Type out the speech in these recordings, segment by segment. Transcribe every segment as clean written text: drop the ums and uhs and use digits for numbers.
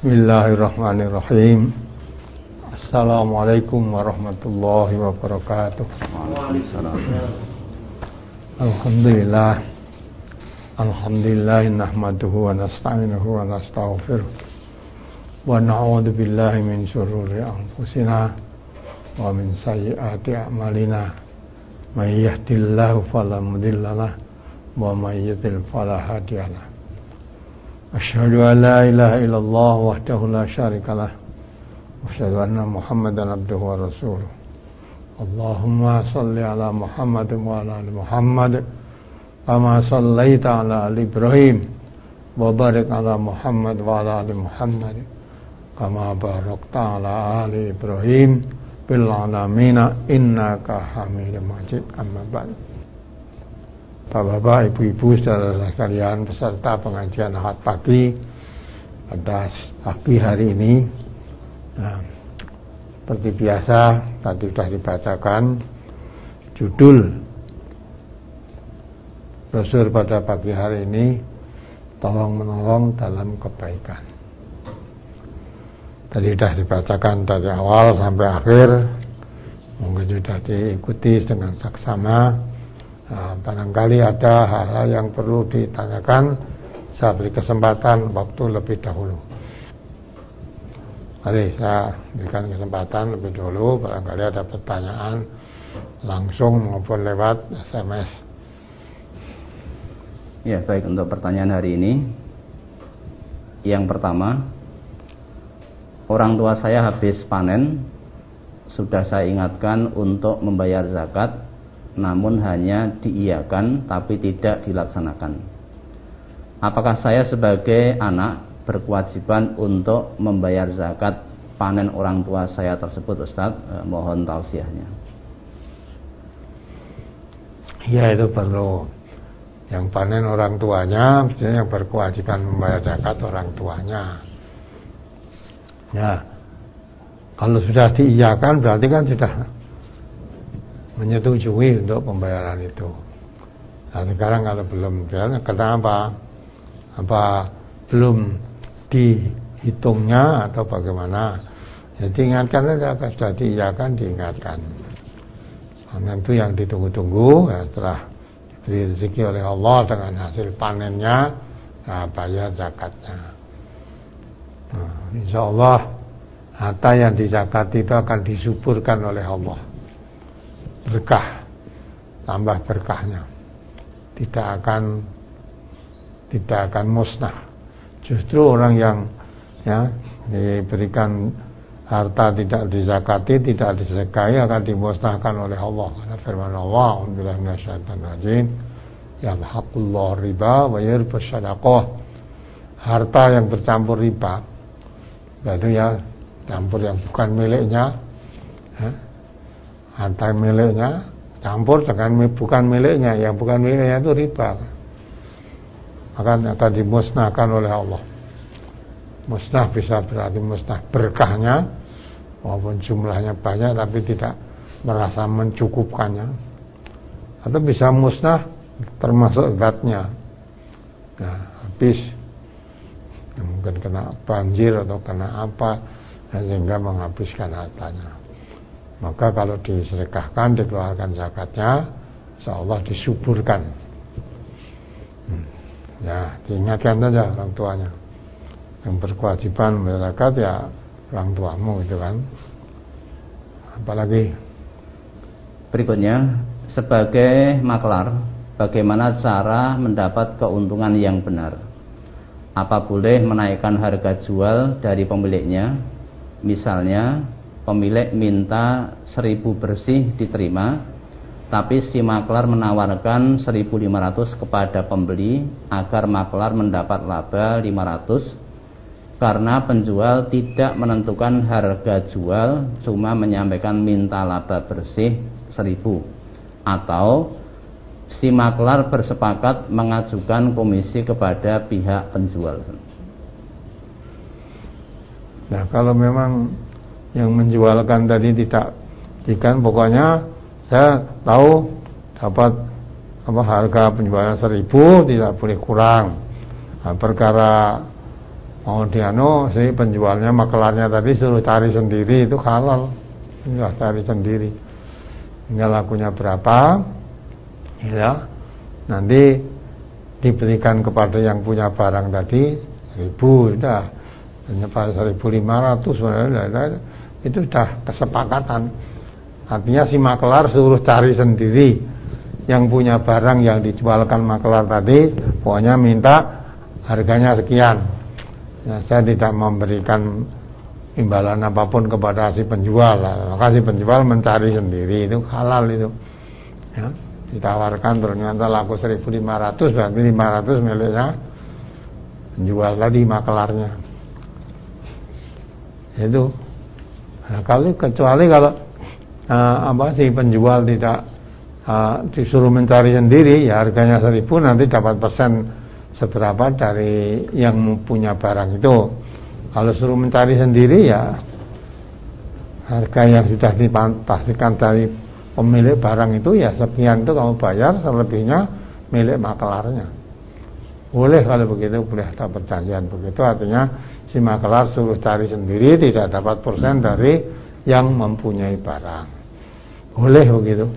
Bismillahirrahmanirrahim. Assalamualaikum warahmatullahi wabarakatuh. Alhamdulillah nahmaduhu wa nasta'inuhu wa nastaghfiruh wa na'udzu billahi min syururi anfusina wa min sayyiati a'malina. May yahdihillahu fala mudilla lahu wa may yudlil fala hadiya lahu. Asyhadu an la ilaha illallah wahdahu la syarika lah wa asyhadu anna Muhammadan abduhu wa rasuluh. Allahumma shalli ala Muhammad wa ala ali Muhammad kama shallaita ala ali Ibrahim wa barik ala Muhammad wa ala ali Muhammad kama barakta ala ali Ibrahim bil alamin innaka Hamidum Majid. Amma ba'd. Bapak-bapak, ibu-ibu, saudara sekalian, peserta pengajian Ahad pagi pada pagi hari ini, seperti biasa tadi sudah dibacakan judul brosur pada pagi hari ini, tolong menolong dalam kebaikan. Tadi sudah dibacakan dari awal sampai akhir, mungkin sudah diikuti dengan saksama. Barangkali ada hal-hal yang perlu ditanyakan, saya beri kesempatan waktu lebih dahulu. Mari saya berikan kesempatan lebih dahulu, barangkali ada pertanyaan langsung maupun lewat SMS. Ya, baik, untuk pertanyaan hari ini. Yang pertama, orang tua saya habis panen, sudah saya ingatkan untuk membayar zakat, namun hanya diiyakan tapi tidak dilaksanakan. Apakah saya sebagai anak berkewajiban untuk membayar zakat panen orang tua saya tersebut, Ustaz? Mohon tausiahnya. Ya, itu perlu. Yang panen orang tuanya, mestinya yang berkewajiban membayar zakat orang tuanya. Ya, kalau sudah diiyakan berarti kan sudah menyetujui untuk pembayaran itu. Nah, sekarang kalau belum, kenapa? Apa belum dihitungnya atau bagaimana? Jadi ingatkan saja, kalau sudah diiyakan diingatkan. Karena itu yang ditunggu-tunggu, ya, setelah diberi rezeki oleh Allah dengan hasil panennya, nah, bayar zakatnya. Nah, insya Allah harta yang dizakati itu akan disuburkan oleh Allah. Berkah, tambah berkahnya, tidak akan musnah. Justru orang yang diberikan harta tidak dizakati, tidak disedekahi akan dimusnahkan oleh Allah. Karena firman Allah, A'udzubillahi minasyaitonir rajim, yamhaqullahu riba wa yurbis shadaqah. Harta yang bercampur riba, itu ya campur yang bukan miliknya, harta miliknya campur dengan bukan miliknya, yang bukan miliknya itu riba, akan dimusnahkan oleh Allah. Musnah bisa berarti musnah berkahnya, walaupun jumlahnya banyak tapi tidak merasa mencukupkannya, atau bisa musnah termasuk zatnya, habis, mungkin kena banjir atau kena apa, sehingga menghabiskan hartanya. Maka kalau disedekahkan, dikeluarkan zakatnya, insyaallah disuburkan. Ya, diingatkan saja orang tuanya. Yang berkewajiban membayar zakat ya orang tuamu itu kan. Apalagi berikutnya, sebagai maklar, bagaimana cara mendapat keuntungan yang benar? Apa boleh menaikkan harga jual dari pemiliknya? Misalnya pemilik minta 1.000 bersih diterima, tapi si maklar menawarkan 1.500 kepada pembeli agar maklar mendapat laba 500, karena penjual tidak menentukan harga jual, cuma menyampaikan minta laba bersih 1.000. Atau si maklar bersepakat mengajukan komisi kepada pihak penjual. Nah, kalau memang yang menjualkan tadi tidak ikan, pokoknya saya tahu dapat harga penjualan 1.000, tidak boleh kurang. Nah, perkara mau si penjualnya makelarnya tadi suruh cari sendiri, itu halal. Tinggal cari sendiri, tinggal lakunya berapa, ya nanti diberikan kepada yang punya barang tadi 1.000, udah hanya 1.500, itu sudah kesepakatan. Artinya si makelar suruh cari sendiri, yang punya barang yang dijualkan makelar tadi pokoknya minta harganya sekian. Ya, saya tidak memberikan imbalan apapun kepada si penjual, maka si penjual mencari sendiri, itu halal itu. Ya, ditawarkan ternyata laku 1.500, berarti 500 miliknya penjual tadi, makelarnya. Itu. Nah, kecuali kalau si penjual tidak disuruh mencari sendiri, ya harganya 1.000, nanti dapat persen seberapa dari yang punya barang itu. Kalau suruh mencari sendiri, ya harga yang sudah dipastikan dari pemilik barang itu, ya sekian itu kamu bayar, selebihnya milik makelarnya. Boleh kalau begitu, boleh ada perjanjian begitu. Artinya si makelar suruh cari sendiri, tidak dapat persen dari yang mempunyai barang. Boleh begitu.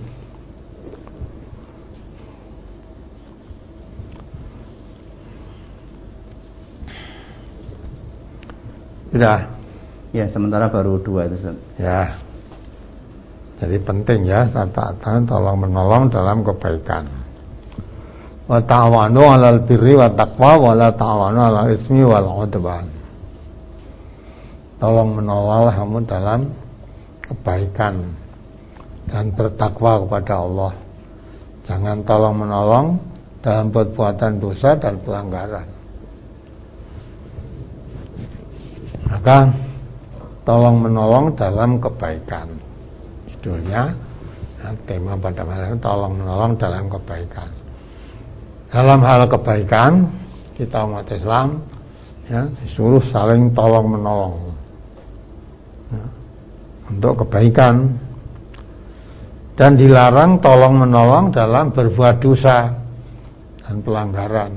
Sudah. Ya, sementara baru 2 itu. Ya. Jadi penting ya, taat tolong menolong dalam kebaikan. Wa ta'awanu 'alal birri wa taqwa wa la ta'awanu 'alal ismi wal 'udwan. Tolong menolong kamu dalam kebaikan dan bertakwa kepada Allah. Jangan tolong menolong dalam perbuatan dosa dan pelanggaran. Maka tolong menolong dalam kebaikan. Judulnya, tema pada malam ini tolong menolong dalam kebaikan. Dalam hal kebaikan, kita umat Islam ya disuruh saling tolong menolong ya, untuk kebaikan, dan dilarang tolong menolong dalam berbuat dosa dan pelanggaran.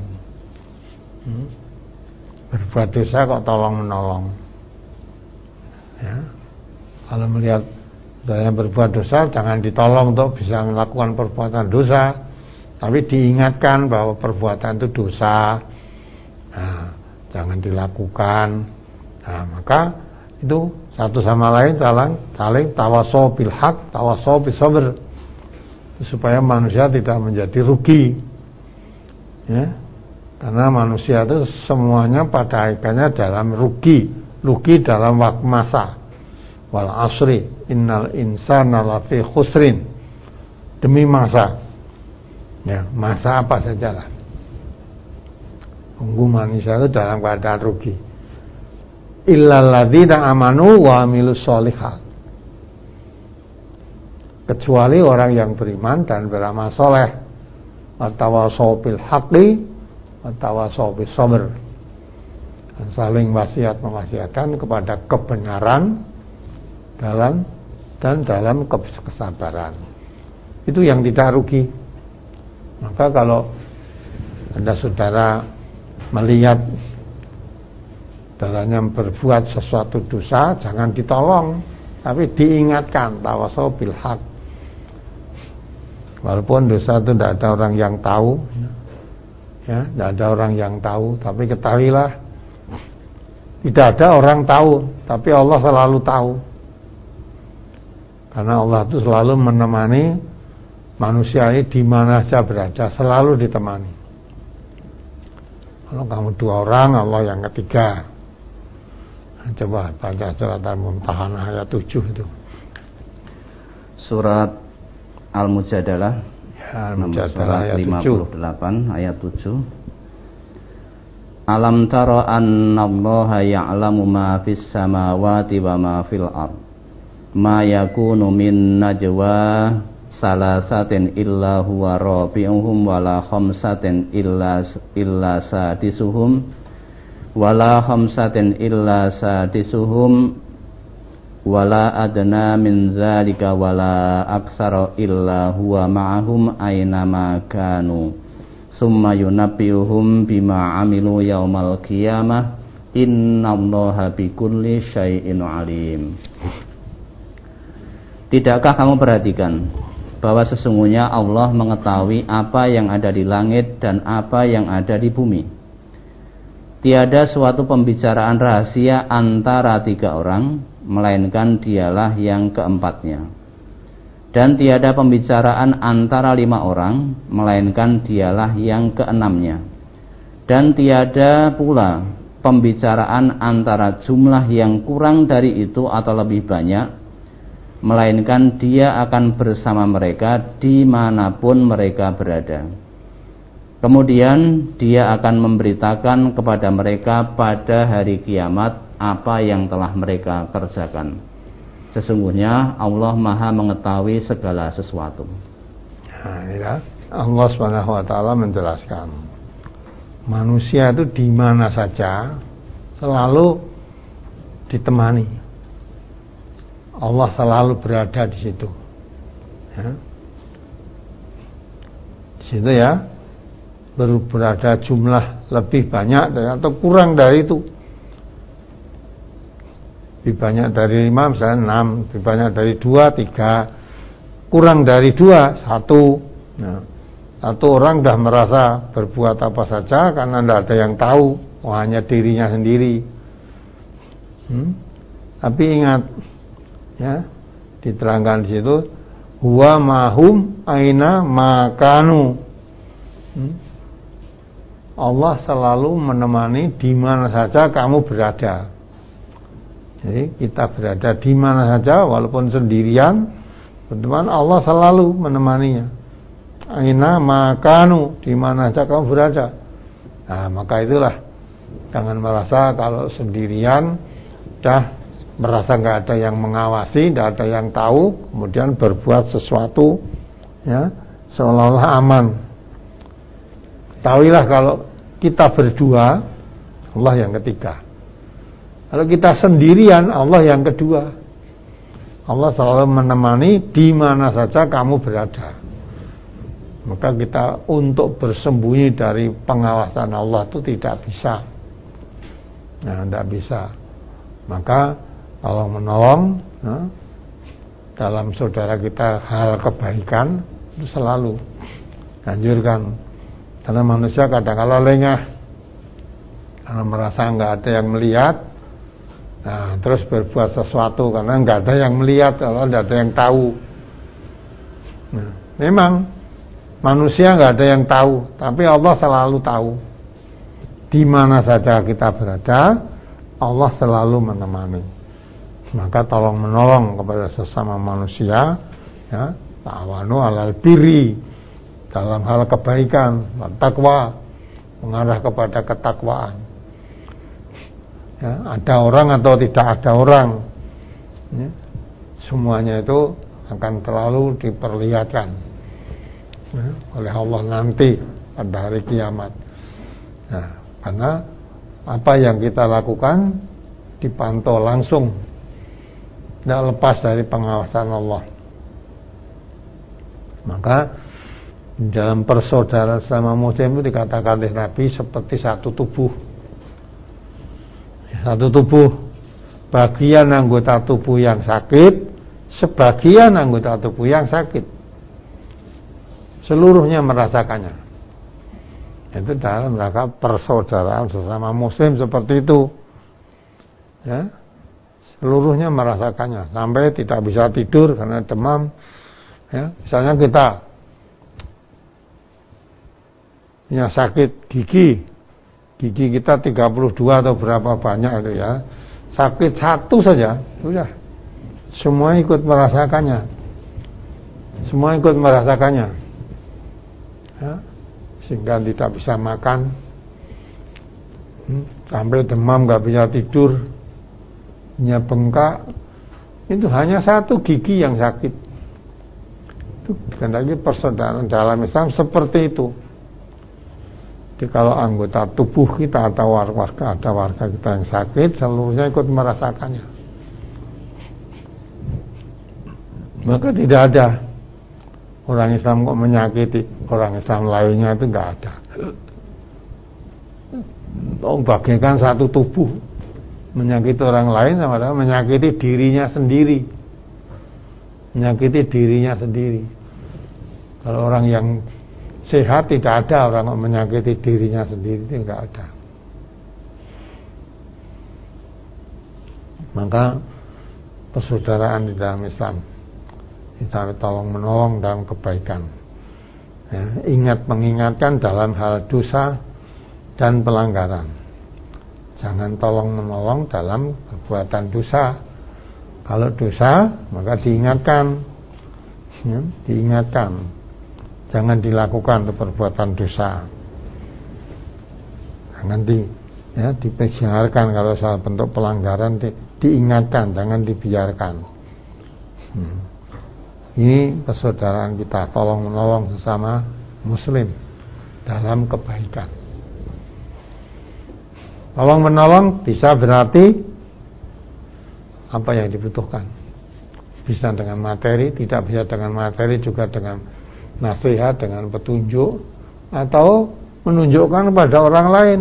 Berbuat dosa kok tolong menolong? Ya, kalau melihat saya berbuat dosa, jangan ditolong untuk bisa melakukan perbuatan dosa, tapi diingatkan bahwa perbuatan itu dosa. Nah, jangan dilakukan. Nah, maka itu satu sama lain saling tawasau bil haq, tawasau bis sabr, supaya manusia tidak menjadi rugi. Ya, karena manusia itu semuanya pada akhirnya dalam rugi dalam waktu masa. Wal asri innal insana lafi khusrin, demi masa. Ya, masa apa sajalah. Manusia itu dalam keadaan rugi. Illal ladzina amanu wa amilus sholihat. Kecuali orang yang beriman dan beramal soleh. Wa tawasau bil haqqi wa tawasau bis sabr. Dan saling wasiat-mewasiatkan kepada kebenaran dalam kesabaran. Itu yang tidak rugi. Maka kalau Anda saudara melihat saudaranya berbuat sesuatu dosa, jangan ditolong, tapi diingatkan, tawasau bil haq. Walaupun dosa itu tidak ada orang yang tahu, ya, tidak ada orang yang tahu, tapi ketahuilah, tidak ada orang tahu, tapi Allah selalu tahu. Karena Allah itu selalu menemani manusia ini di mana saja berada, selalu ditemani. Kalau kamu 2 orang, Allah yang ketiga. Nah, coba baca surat Al-Mumtahanah ayat 7 itu. Surat Al-Mujadalah, ya, Al-Mujadalah ayat 58 ayat 7. Alam tara annallaha ya'lamu ma fis samawati wa ma fil ard. Ma yakunu min najwa salasatin illa huwa rabi'uhum wala khamsatin illa sadisuhum wala khamsatin illa sadisuhum wala adna min zalika wala aktsara illa huwa ma'ahum aynama kanu summa yunabbi'uhum bima amilu yaumal qiyamah Innallaha bikulli syai'in alim. Tidakkah kamu perhatikan bahwa sesungguhnya Allah mengetahui apa yang ada di langit dan apa yang ada di bumi. Tiada suatu pembicaraan rahasia antara 3 orang, melainkan dialah yang keempatnya. Dan tiada pembicaraan antara 5 orang, melainkan dialah yang keenamnya. Dan tiada pula pembicaraan antara jumlah yang kurang dari itu atau lebih banyak, melainkan dia akan bersama mereka dimanapun mereka berada. Kemudian dia akan memberitakan kepada mereka pada hari kiamat apa yang telah mereka kerjakan. Sesungguhnya Allah Maha mengetahui segala sesuatu. Nah, ya. Allah SWT menjelaskan, manusia itu di mana saja selalu ditemani. Allah selalu berada di situ. Ya. Di situ ya, berada jumlah lebih banyak atau kurang dari itu. Lebih banyak dari 5 misalnya 6, lebih banyak dari 2, 3, kurang dari 2, 1. Nah, satu orang dah merasa berbuat apa saja karena tidak ada yang tahu, hanya dirinya sendiri. Tapi ingat, ya, diterangkan di situ, huwa mahum aina makanu. Allah selalu menemani di mana saja kamu berada. Jadi kita berada di mana saja walaupun sendirian, teman Allah selalu menemaninya. Aina makanu, di mana saja kamu berada. Nah, maka itulah, jangan merasa kalau sendirian dah merasa nggak ada yang mengawasi, nggak ada yang tahu, kemudian berbuat sesuatu ya seolah-olah aman. Tahuilah kalau kita berdua, Allah yang ketiga. Kalau kita sendirian, Allah yang kedua. Allah selalu menemani di mana saja kamu berada. Maka kita untuk bersembunyi dari pengawasan Allah itu tidak bisa. Nah, tidak bisa. Maka tolong menolong dalam saudara kita hal kebaikan itu selalu anjurkan. Karena manusia kadang-kala lengah karena merasa nggak ada yang melihat. Nah, terus berbuat sesuatu karena nggak ada yang melihat, kalau nggak ada yang tahu. Nah, memang manusia nggak ada yang tahu, tapi Allah selalu tahu. Di mana saja kita berada, Allah selalu menemani. Maka tolong menolong kepada sesama manusia, ya, ta'awanu 'alal birri, dalam hal kebaikan, takwa, mengarah kepada ketakwaan. Ya, ada orang atau tidak ada orang, ya, semuanya itu akan terlalu diperlihatkan ya, oleh Allah nanti pada hari kiamat. Nah, karena apa yang kita lakukan dipantau langsung, tidak lepas dari pengawasan Allah. Maka dalam persaudaraan sama muslim itu dikatakan oleh Nabi seperti satu tubuh. Satu tubuh, bagian anggota tubuh yang sakit, sebagian anggota tubuh yang sakit, seluruhnya merasakannya. Itu dalam rangka persaudaraan sesama muslim seperti itu, ya, seluruhnya merasakannya, sampai tidak bisa tidur karena demam. Ya, misalnya kita punya sakit gigi kita 32 atau berapa banyak itu ya, sakit satu saja sudah semua ikut merasakannya, ya, sehingga tidak bisa makan, sampai demam, nggak bisa tidur, punya bengkak. Itu hanya satu gigi yang sakit. Itu karena persaudaraan dalam Islam seperti itu. Jadi kalau anggota tubuh kita atau warga kita yang sakit, seluruhnya ikut merasakannya. Maka tidak ada orang Islam kok menyakiti orang Islam lainnya, itu enggak ada. bagaikan satu tubuh. Menyakiti orang lain sama dengan menyakiti dirinya sendiri. Menyakiti dirinya sendiri. Kalau orang yang sehat tidak ada orang menyakiti dirinya sendiri, itu enggak ada. Maka persaudaraan di dalam Islam kita tolong menolong dalam kebaikan, ya, ingat mengingatkan dalam hal dosa dan pelanggaran. Jangan tolong menolong dalam perbuatan dosa. Kalau dosa maka diingatkan, ya, diingatkan. Jangan dilakukan untuk perbuatan dosa. Jangan dibiarkan. Kalau soal bentuk pelanggaran diingatkan, jangan dibiarkan. Ini persaudaraan kita, tolong menolong sesama muslim dalam kebaikan. Tolong menolong bisa berarti apa yang dibutuhkan. Bisa dengan materi, tidak bisa dengan materi, juga dengan nasihat, dengan petunjuk, atau menunjukkan kepada orang lain.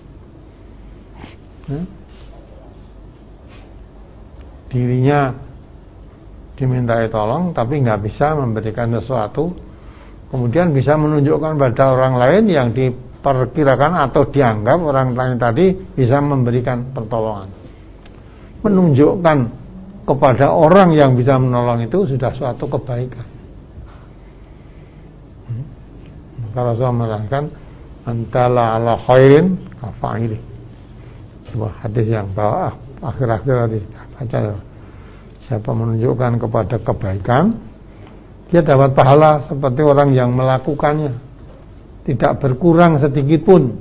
Dirinya dimintai tolong tapi nggak bisa memberikan sesuatu, kemudian bisa menunjukkan pada orang lain yang diperkirakan atau dianggap orang lain tadi bisa memberikan pertolongan. Menunjukkan kepada orang yang bisa menolong itu sudah suatu kebaikan. Maka Rasulullah menerangkan antala ala khairin kafa'ili. Sebuah hadis yang bawah akhir-akhir tadi baca. Siapa menunjukkan kepada kebaikan, dia dapat pahala seperti orang yang melakukannya, tidak berkurang sedikit pun.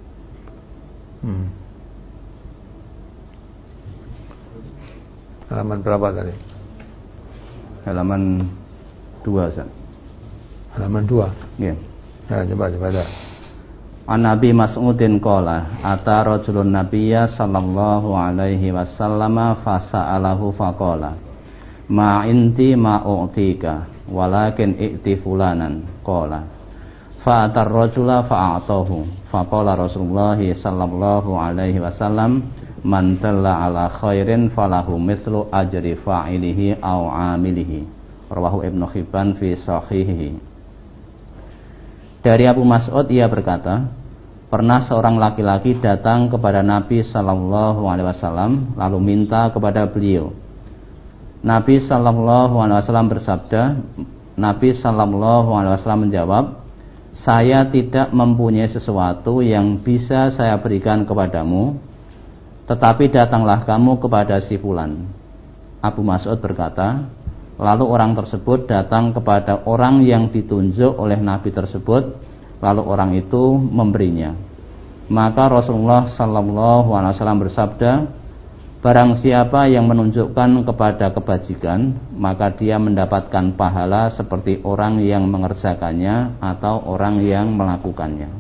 Halaman berapa tadi? Halaman 2, Ustaz. Halaman 2. Iya. Ya, coba dah. An Nabi Mas'udin qala ata rajulun nabiyya sallallahu alaihi wasallam fasa'alahu faqala ma inti ma u'tika walakin i'ti fulanan qala fa atar rajula fa'atahu faqala Rasulullah sallallahu alaihi wasallam man dalla ala khairin falahu mislu ajri fa'ilihi aw 'amilihi rawahu Ibnu Hibban fi sahihihi. Dari Abu Mas'ud ia berkata, pernah seorang laki-laki datang kepada Nabi sallallahu alaihi wasallam lalu minta kepada beliau. Nabi sallallahu alaihi wasallam bersabda, Nabi sallallahu alaihi wasallam menjawab, saya tidak mempunyai sesuatu yang bisa saya berikan kepadamu, tetapi datanglah kamu kepada si fulan. Abu Mas'ud berkata, lalu orang tersebut datang kepada orang yang ditunjuk oleh Nabi tersebut, lalu orang itu memberinya. Maka Rasulullah sallallahu alaihi wasallam bersabda, barang siapa yang menunjukkan kepada kebajikan, maka dia mendapatkan pahala seperti orang yang mengerjakannya atau orang yang melakukannya.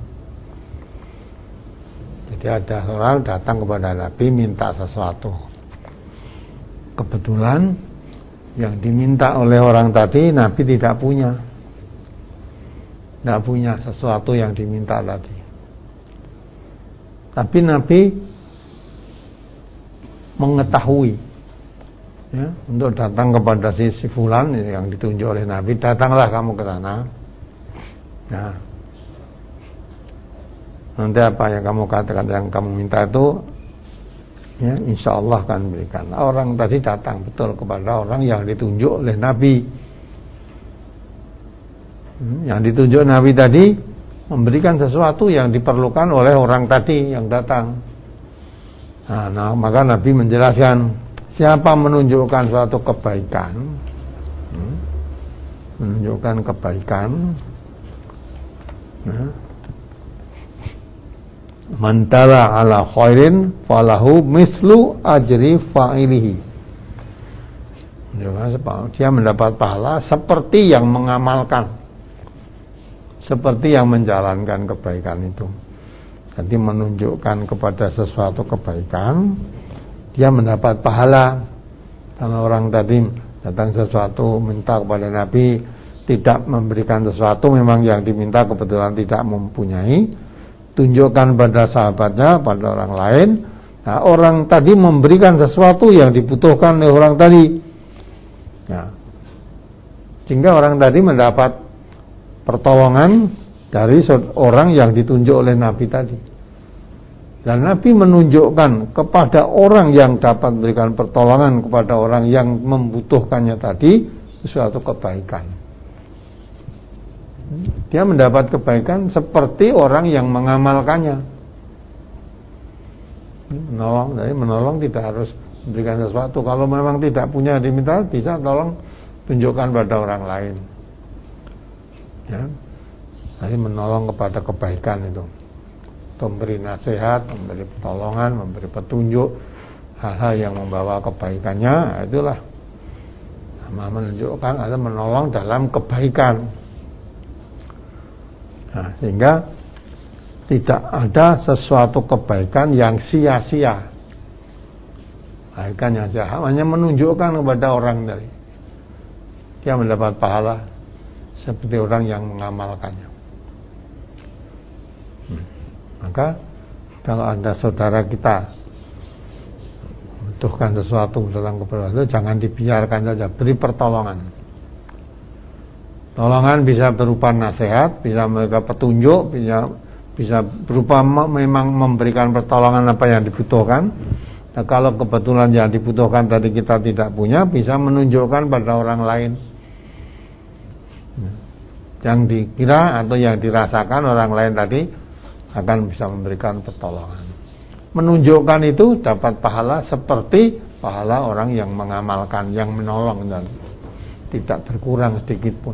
Jadi ada orang datang kepada Nabi minta sesuatu. Kebetulan yang diminta oleh orang tadi Nabi tidak punya sesuatu yang diminta tadi. Tapi Nabi mengetahui, ya, untuk datang kepada si fulan yang ditunjuk oleh Nabi, datanglah kamu ke sana. Nah, nanti apa yang kamu katakan, yang kamu minta itu, ya, insya Allah akan berikan. Orang tadi datang betul kepada orang yang ditunjuk oleh Nabi. Yang ditunjuk Nabi tadi memberikan sesuatu yang diperlukan oleh orang tadi yang datang. Nah, maka Nabi menjelaskan, siapa menunjukkan suatu kebaikan, menunjukkan kebaikan, mantala ala khairin falahu mislu ajri fa'ilihi. Dia mendapat pahala seperti yang mengamalkan, seperti yang menjalankan kebaikan itu. Jadi menunjukkan kepada sesuatu kebaikan, dia mendapat pahala. Kalau orang tadi datang sesuatu minta kepada Nabi, tidak memberikan sesuatu, memang yang diminta kebetulan tidak mempunyai, tunjukkan pada sahabatnya, pada orang lain. Nah, orang tadi memberikan sesuatu yang dibutuhkan oleh orang tadi. Nah, sehingga orang tadi mendapat pertolongan dari orang yang ditunjuk oleh Nabi tadi. Dan Nabi menunjukkan kepada orang yang dapat memberikan pertolongan kepada orang yang membutuhkannya tadi suatu kebaikan. Dia mendapat kebaikan seperti orang yang mengamalkannya. Menolong tidak harus memberikan sesuatu. Kalau memang tidak punya diminta, bisa tolong tunjukkan pada orang lain. Ya, jadi menolong kepada kebaikan itu. Memberi nasihat, memberi pertolongan, memberi petunjuk hal-hal yang membawa kebaikannya, itulah menunjukkan atau menolong dalam kebaikan. Nah, sehingga tidak ada sesuatu kebaikan yang sia-sia. Kebaikan yang sia-sia hanya menunjukkan kepada orang dari dia mendapat pahala seperti orang yang mengamalkannya. Maka kalau ada saudara kita membutuhkan sesuatu dalam keperluan itu, jangan dibiarkan saja, beri pertolongan. Pertolongan bisa berupa nasihat, bisa berupa petunjuk, bisa berupa memang memberikan pertolongan apa yang dibutuhkan. Nah, kalau kebetulan yang dibutuhkan tadi kita tidak punya, bisa menunjukkan pada orang lain yang dikira atau yang dirasakan orang lain tadi akan bisa memberikan pertolongan. Menunjukkan itu dapat pahala seperti pahala orang yang mengamalkan, yang menolong, dan tidak berkurang sedikit pun.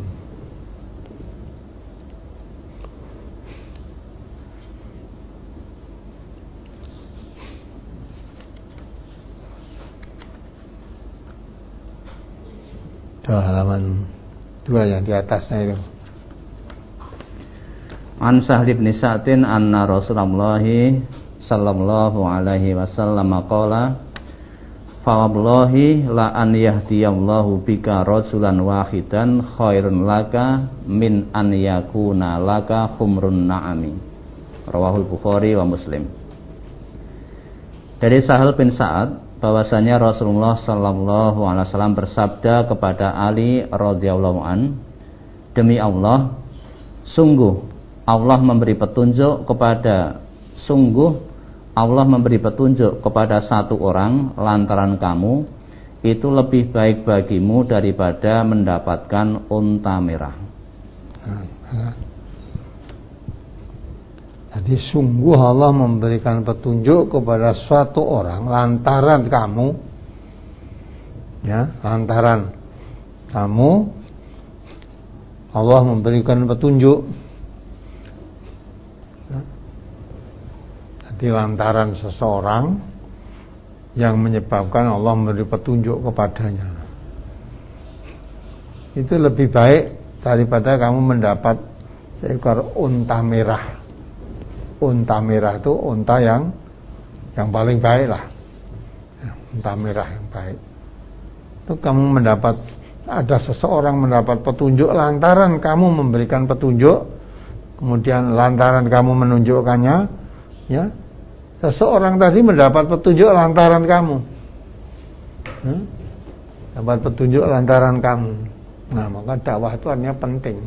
Itu halaman 2 yang di atasnya itu. An Sahl bin Sa'din anna Rasulullah sallallahu alaihi wasallam qala fa wallahi la an yahdiyallahu bika rajulan wahidan khairun laka min an yakuna laka khumrun na'ami. Rawahul Bukhari wa Muslim. Dari Sahl bin Sa'ad bahwasanya Rasulullah sallallahu alaihi wasallam bersabda kepada Ali radhiyallahu an, demi Allah, sungguh Allah memberi petunjuk kepada satu orang lantaran kamu itu lebih baik bagimu daripada mendapatkan unta merah. Jadi sungguh Allah memberikan petunjuk kepada suatu orang lantaran kamu, ya, lantaran kamu Allah memberikan petunjuk. Di lantaran seseorang yang menyebabkan Allah memberi petunjuk kepadanya, itu lebih baik daripada kamu mendapat seekor unta merah. Unta merah itu unta yang paling baik lah, unta merah yang baik. Itu kamu mendapat, ada seseorang mendapat petunjuk lantaran kamu memberikan petunjuk, kemudian lantaran kamu menunjukkannya, ya. Seseorang tadi mendapat petunjuk lantaran kamu, dapat petunjuk lantaran kamu. Nah, maka dakwah itu artinya penting.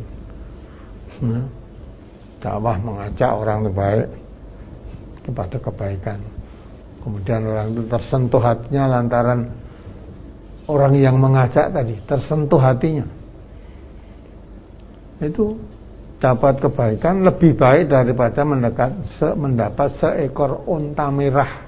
Dakwah mengajak orang itu baik kepada kebaikan. Kemudian orang itu tersentuh hatinya lantaran orang yang mengajak tadi, tersentuh hatinya. Itu dapat kebaikan lebih baik daripada mendapat seekor unta merah.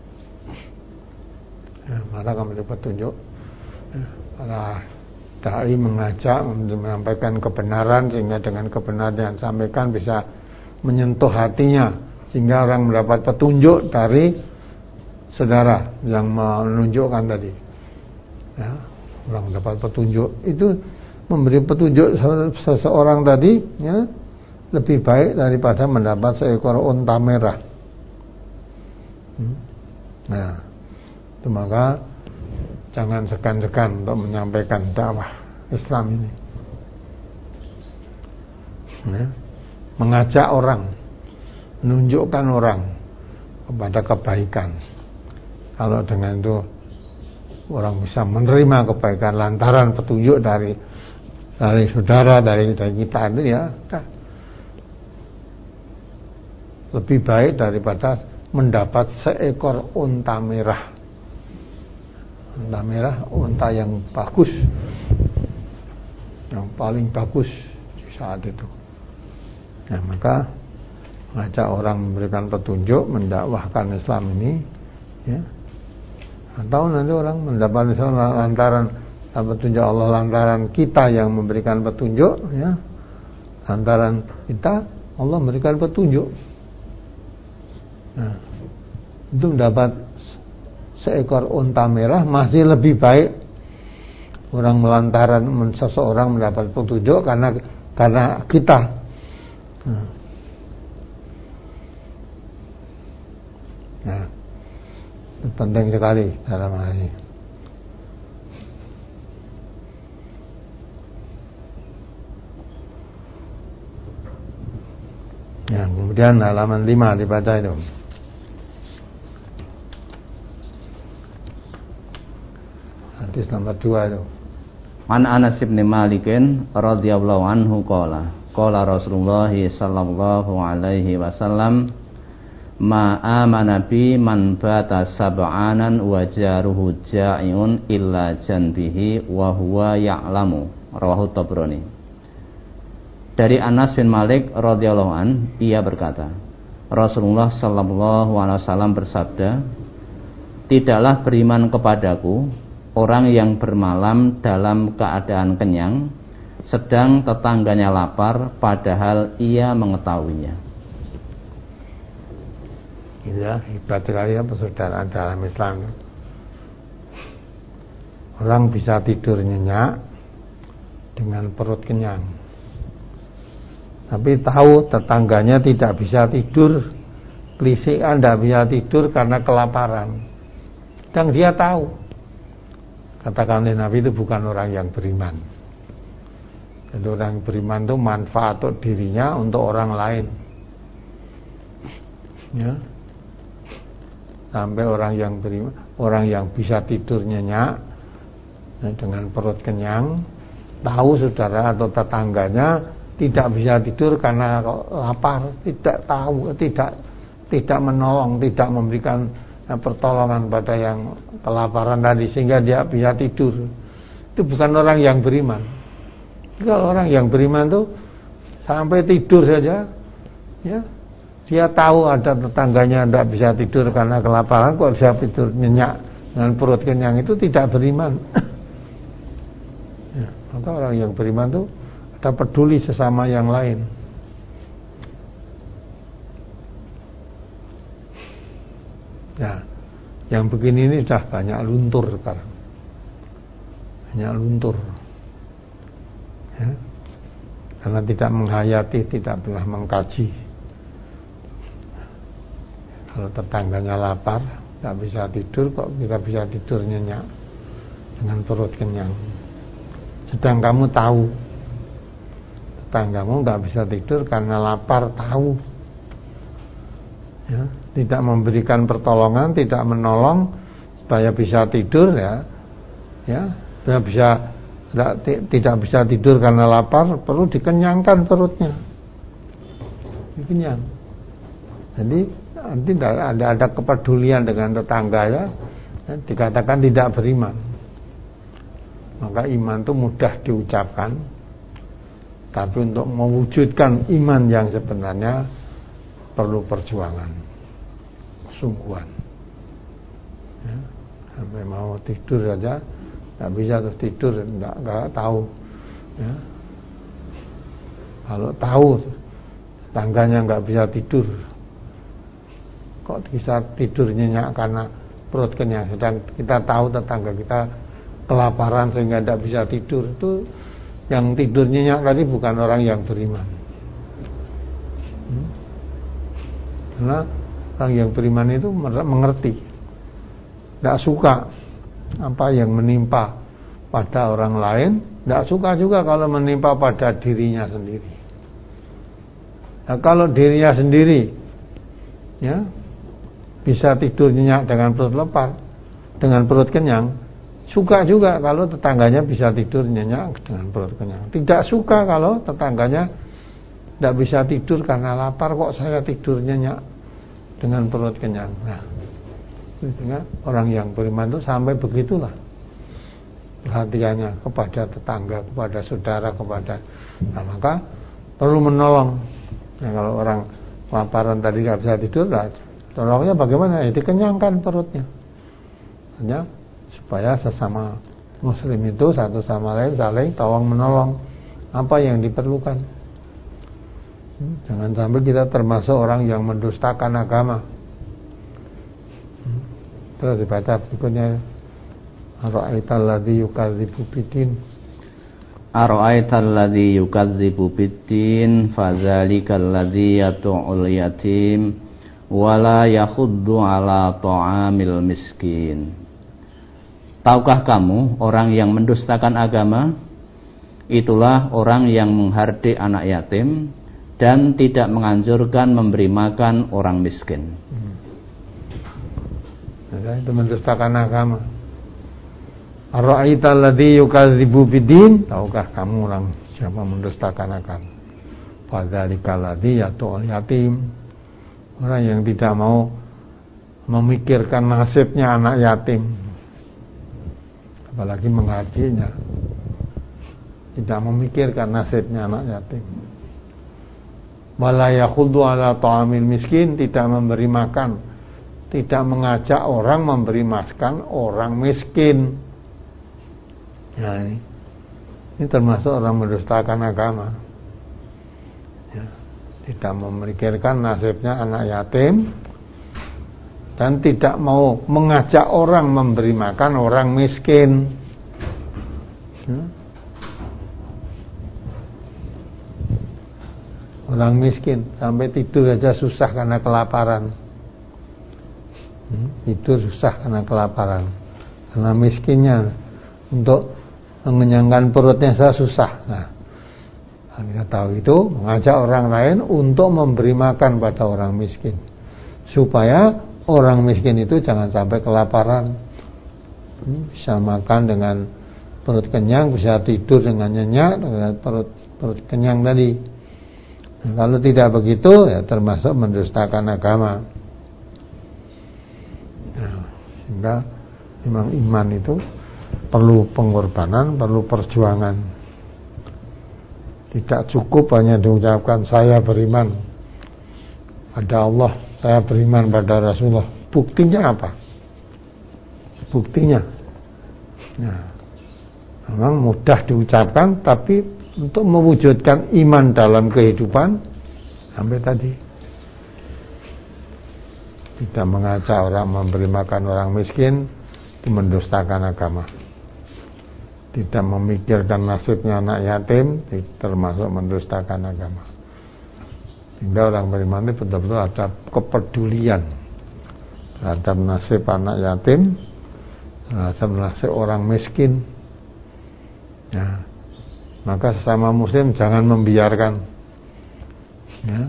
Ya, maka kami petunjuk, ya, para dai mengajak, menyampaikan kebenaran, sehingga dengan kebenaran yang disampaikan bisa menyentuh hatinya, sehingga orang mendapat petunjuk dari saudara yang menunjukkan tadi. Ya, orang mendapat petunjuk itu, memberi petunjuk seseorang tadi, ya, lebih baik daripada mendapat seekor unta merah. Nah, itu maka jangan segan-segan untuk menyampaikan dakwah Islam ini, ya, mengajak orang menunjukkan orang kepada kebaikan. Kalau dengan itu orang bisa menerima kebaikan lantaran petunjuk dari saudara, dari kita itu, ya lebih baik daripada mendapat seekor unta merah. Unta merah, unta yang bagus, yang paling bagus di saat itu. Nah, maka mengajak orang memberikan petunjuk, mendakwahkan Islam ini, ya. Atau nanti orang mendapat Islam lantaran petunjuk Allah, lantaran kita yang memberikan petunjuk, ya. Lantaran kita, Allah memberikan petunjuk. Nah, itu mendapat seekor unta merah masih lebih baik orang melantaran seseorang mendapat petunjuk karena kita. Nah, itu penting sekali dalam hal ini. Ya, kemudian halaman 5 dibaca itu. Hadis nomor 2 itu. An Anas bin Malik radhiyallahu anhu qala Rasulullah sallallahu alaihi wasallam ma amana bi man bata sab'anan wa jaruhu ja'iun illa janbihi wa huwa ya'lamu. Rawahu Tabrani. Dari Anas bin Malik radhiyallahu an, ia berkata, Rasulullah sallallahu alaihi wasallam bersabda, tidaklah beriman kepadaku orang yang bermalam dalam keadaan kenyang, sedang tetangganya lapar, padahal ia mengetahuinya. Ya, hebat sekali ya persaudaraan dalam Islam. Orang bisa tidur nyenyak dengan perut kenyang, tapi tahu tetangganya tidak bisa tidur, kelisikan tidak bisa tidur karena kelaparan, dan dia tahu. Katakan Nabi itu bukan orang yang beriman. Jadi orang yang beriman itu manfaat untuk dirinya, untuk orang lain. Ya. Sampai orang yang beriman, orang yang bisa tidur nyenyak dengan perut kenyang, tahu saudara atau tetangganya tidak bisa tidur karena lapar, tidak tahu, tidak menolong, tidak memberikan pertolongan pada yang kelaparan tadi sehingga dia bisa tidur. Itu bukan orang yang beriman. Kalau orang yang beriman itu sampai tidur saja, ya, dia tahu ada tetangganya tidak bisa tidur karena kelaparan, kok bisa tidur nyenyak dengan perut kenyang, itu tidak beriman. Ya, maka orang yang beriman itu ada peduli sesama yang lain. Ya, yang begini ini sudah banyak luntur sekarang, banyak luntur, ya, karena tidak menghayati, tidak pernah mengkaji. Kalau tetangganya lapar, tidak bisa tidur, kok kita bisa tidur nyenyak dengan perut kenyang. Sedang kamu tahu tetanggamu nggak bisa tidur karena lapar, tahu, ya, tidak memberikan pertolongan, tidak menolong supaya bisa tidur, ya, tidak bisa tidur karena lapar, perlu dikenyangkan perutnya, dikenyang. Jadi nanti ada kepedulian dengan tetangga, ya, dikatakan tidak beriman. Maka iman itu mudah diucapkan, tapi untuk mewujudkan iman yang sebenarnya perlu perjuangan, kesungguhan, ya. Sampai mau tidur saja tidak bisa terus tidur, tidak tahu, ya. Kalau tahu tetangganya nggak bisa tidur, kok bisa tidur nyenyak karena perut kenyang, sedang kita tahu tetangga kita kelaparan sehingga tidak bisa tidur. Itu yang tidur nyenyak tadi bukan orang yang beriman. Karena orang yang beriman itu mengerti, tidak suka apa yang menimpa pada orang lain, tidak suka juga kalau menimpa pada dirinya sendiri. Nah, kalau dirinya sendiri ya, bisa tidur nyenyak dengan perut lapar, dengan perut kenyang. Suka juga kalau tetangganya bisa tidur nyenyak dengan perut kenyang. Tidak suka kalau tetangganya tidak bisa tidur karena lapar, kok saya tidur nyenyak dengan perut kenyang. Nah, orang yang beriman itu sampai begitulah perhatiannya kepada tetangga, kepada saudara, nah, maka perlu menolong. Nah, kalau orang kelaparan tadi nggak bisa tidur, nah, tolongnya bagaimana? Dikenyangkan perutnya. Hanya supaya sesama muslim itu satu sama lain saling tolong menolong apa yang diperlukan. Jangan sampai kita termasuk orang yang mendustakan agama. Terus dibaca berikutnya, ara'aital ladzi yukadzibu biddin. Ara'aital ladzi yukadzibu biddin fadzalikal ladzi yad'ul yatim wala yakhuddu ala ta'amil miskin. Tahukah kamu orang yang mendustakan agama? Itulah orang yang menghardik anak yatim dan tidak menganjurkan memberi makan orang miskin. Itu mendustakan agama. Ara'aital ladzi yukadzibu biddin, tahukah kamu orang siapa mendustakan agama? Fadzalikal ladzi yad'ul yatim, orang yang tidak mau memikirkan nasibnya anak yatim, apalagi menghardiknya, tidak memikirkan nasibnya anak yatim. Wala yakhuddu ala ta'amil miskin, tidak memberi makan, tidak mengajak orang memberi makan orang miskin. Nah, ini termasuk orang mendustakan agama, ya, tidak memikirkan nasibnya anak yatim dan tidak mau mengajak orang memberi makan orang miskin. Ya. Orang miskin sampai tidur aja susah karena kelaparan. Tidur susah karena kelaparan, karena miskinnya. Untuk mengenyangkan perutnya saya susah. Nah, kita tahu itu mengajak orang lain untuk memberi makan pada orang miskin, supaya orang miskin itu jangan sampai kelaparan, bisa makan dengan perut kenyang, bisa tidur dengan nyenyak dengan perut kenyang tadi. Nah, kalau tidak begitu, ya termasuk mendustakan agama. Nah, sehingga memang iman itu perlu pengorbanan, perlu perjuangan. Tidak cukup hanya diucapkan saya beriman pada Allah, saya beriman pada Rasulullah. Buktinya apa? Buktinya, nah, memang mudah diucapkan, tapi untuk mewujudkan iman dalam kehidupan sampai tadi, tidak mengajak orang memberi makan orang miskin, itu mendustakan agama. Tidak memikirkan nasibnya anak yatim, termasuk mendustakan agama. Sehingga orang beriman ini betul-betul ada kepedulian terhadap nasib anak yatim, terhadap nasib orang miskin. Ya, maka sesama muslim jangan membiarkan, ya,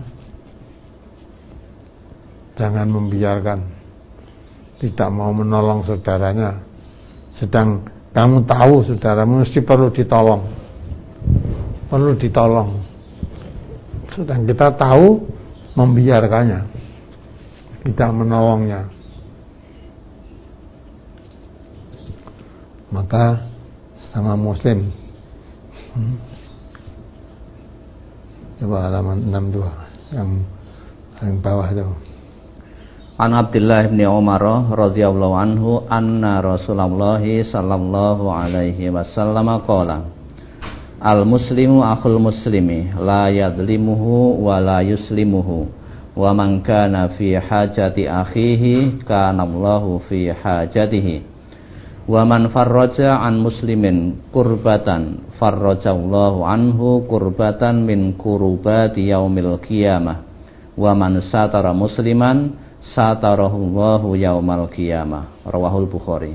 jangan membiarkan, tidak mau menolong saudaranya, sedang kamu tahu saudaramu mesti perlu ditolong, sedang kita tahu membiarkannya, tidak menolongnya, maka sama muslim. Coba halaman 62 yang paling bawah itu. An Abdullah bin Umar radhiyallahu anhu anna Rasulullah sallallahu alaihi wasallam qala al muslimu akhul muslimi la yadlimuhu wa la yuslimuhu wa man kana fi hajati akhihi kana Allahu fi hajatihi wa man farraja an muslimin kurbatan farrajallahu anhu kurbatan min kurubati yaumil qiyamah wa man satara musliman satarahullahu yaumal qiyamah. Rawahul Bukhari.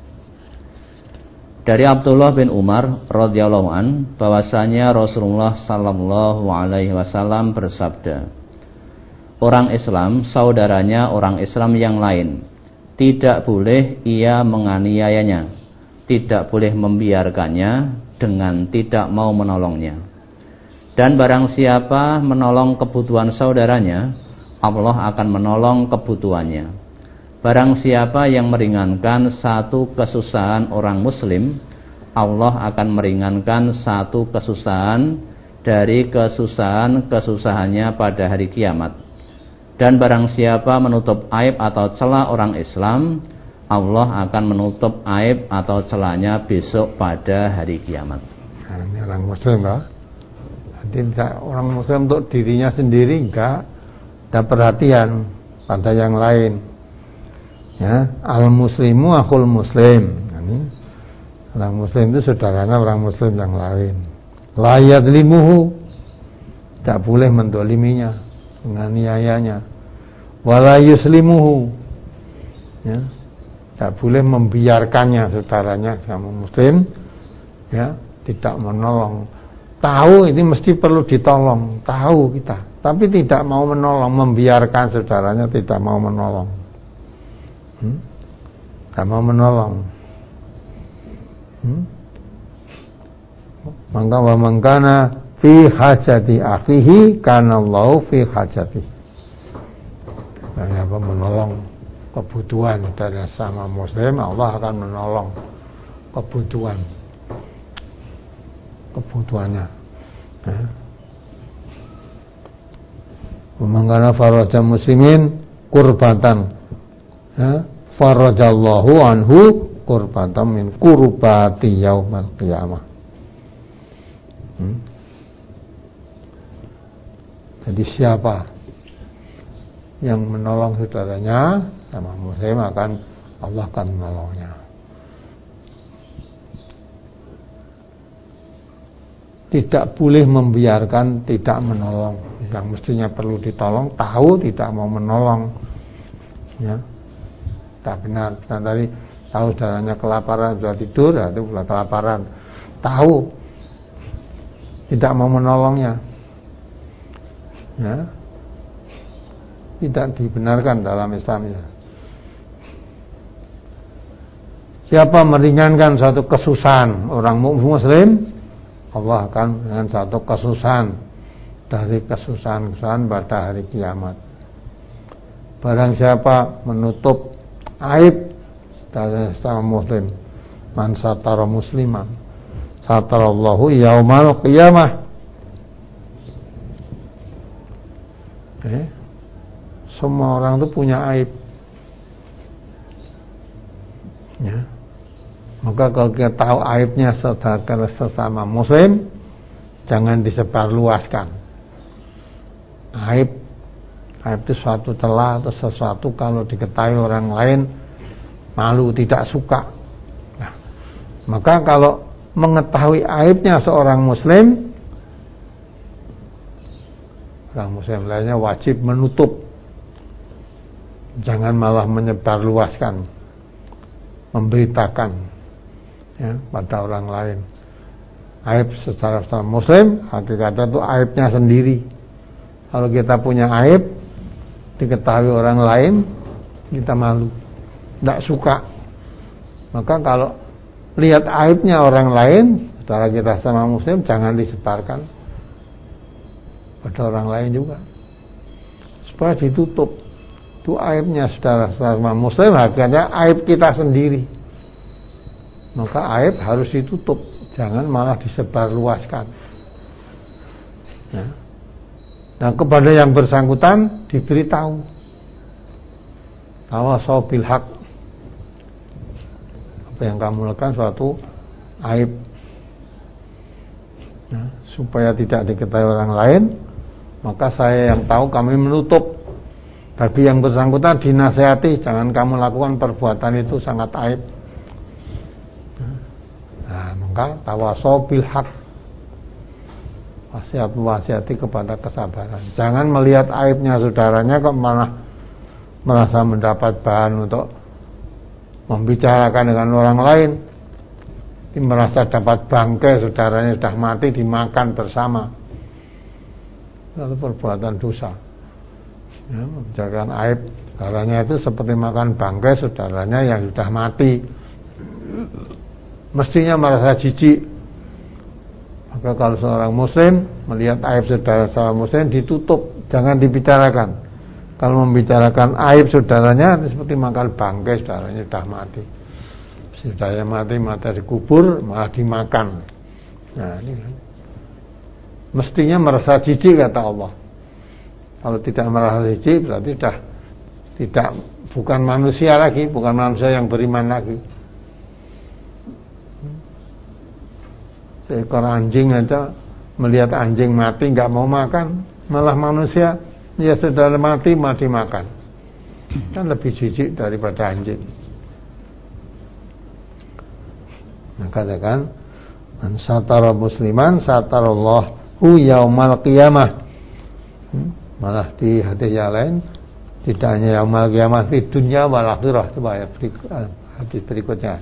Dari Abdullah bin Umar radhiyallahu an bahwasanya Rasulullah sallallahu alaihi wasallam bersabda, orang Islam saudaranya orang Islam yang lain, tidak boleh ia menganiayanya, tidak boleh membiarkannya dengan tidak mau menolongnya. Dan barang siapa menolong kebutuhan saudaranya, Allah akan menolong kebutuhannya. Barang siapa yang meringankan satu kesusahan orang muslim, Allah akan meringankan satu kesusahan dari kesusahannya pada hari kiamat. Dan barang siapa menutup aib atau celah orang Islam, Allah akan menutup aib atau celahnya besok pada hari kiamat. Nah, ini orang muslim enggak? Jadi orang muslim untuk dirinya sendiri enggak ada perhatian pada yang lain. Ya, al-muslimu akhul muslim. Ini orang muslim itu saudaranya orang muslim yang lain. La yadlimuhu, tidak boleh mendoliminya, menganiayanya. Wala yuslimuhu, ya, tidak boleh membiarkannya saudaranya sama muslim, ya, tidak menolong. Tahu ini mesti perlu ditolong, tahu kita, tapi tidak mau menolong, membiarkan saudaranya tidak mau menolong. Tidak mau menolong. Maka wa man kana fi hajati akhihi kana Allahu fi hajati. Apa menolong kebutuhan dari sama muslim, Allah akan menolong kebutuhannya. Wa man kana faraja muslimin kurbatan, farajallahu anhu kurbatan min kurbati yaumal qiyamah. Jadi siapa yang menolong saudaranya sama muslim, Allah akan menolongnya. Tidak boleh membiarkan tidak menolong. Yang mestinya perlu ditolong, tahu tidak mau menolong, ya, tak benar. Dan tadi tahu saudaranya kelaparan, sudah tidur, ya, itu kelaparan, tahu tidak mau menolongnya, ya, tidak dibenarkan dalam Islam, ya. Siapa meringankan suatu kesusahan orang muslim, Allah akan dengan satu kesusahan dari kesusahan-kesusahan pada hari kiamat. Barang siapa menutup aib dari sesama muslim, man satara musliman satarallahu yaumal qiyamah. Semua orang itu punya aib, ya. Maka kalau kita tahu aibnya saudara sesama muslim, jangan disebarluaskan. Aib itu suatu celah atau sesuatu kalau diketahui orang lain malu, tidak suka. Nah, maka kalau mengetahui aibnya seorang muslim, orang muslim lainnya wajib menutup, jangan malah menyebarluaskan, memberitakan, ya, pada orang lain. Aib secara muslim hakikatnya itu aibnya sendiri. Kalau kita punya aib diketahui orang lain, kita malu, tidak suka. Maka kalau lihat aibnya orang lain, secara kita sama muslim, jangan disebarkan pada orang lain juga, supaya ditutup. Itu aibnya saudara sama muslim, hakikatnya aib kita sendiri. Maka aib harus ditutup, jangan malah disebarluaskan, ya. Nah, kepada yang bersangkutan diberitahu, tawasau bil haq, apa yang kamu lakukan suatu aib, ya, supaya tidak diketahui orang lain. Maka saya yang tahu, kami menutup. Bagi yang bersangkutan dinasihati, jangan kamu lakukan perbuatan itu sangat aib. Nah, maka tawasau bil haq, wasiati kepada kesabaran. Jangan melihat aibnya saudaranya kok malah merasa mendapat bahan untuk membicarakan dengan orang lain. Ini merasa dapat bangkai, saudaranya sudah mati, dimakan bersama. Lalu perbuatan dosa. Ya, membicarakan aib saudaranya itu seperti makan bangkai saudaranya yang sudah mati. Mestinya merasa jijik. Maka kalau seorang muslim melihat aib saudara seorang muslim, ditutup, jangan dibicarakan. Kalau membicarakan aib saudaranya seperti makan bangkai saudaranya sudah mati. Saudaranya mati dikubur, malah dimakan. Nah, ini kan. Mestinya merasa jijik kata Allah. Kalau tidak merasa jijik berarti sudah tidak, bukan manusia lagi, bukan manusia yang beriman lagi. Seekor anjing aja melihat anjing mati nggak mau makan, malah manusia ya sudah mati makan, kan lebih jijik daripada anjing. Nah, katakan man satara musliman satarallahu yaumal qiyamah. Malah di hadis yang lain tidak hanya yaumal qiyamah, di dunia wal akhirah. Coba ya hadis berikutnya.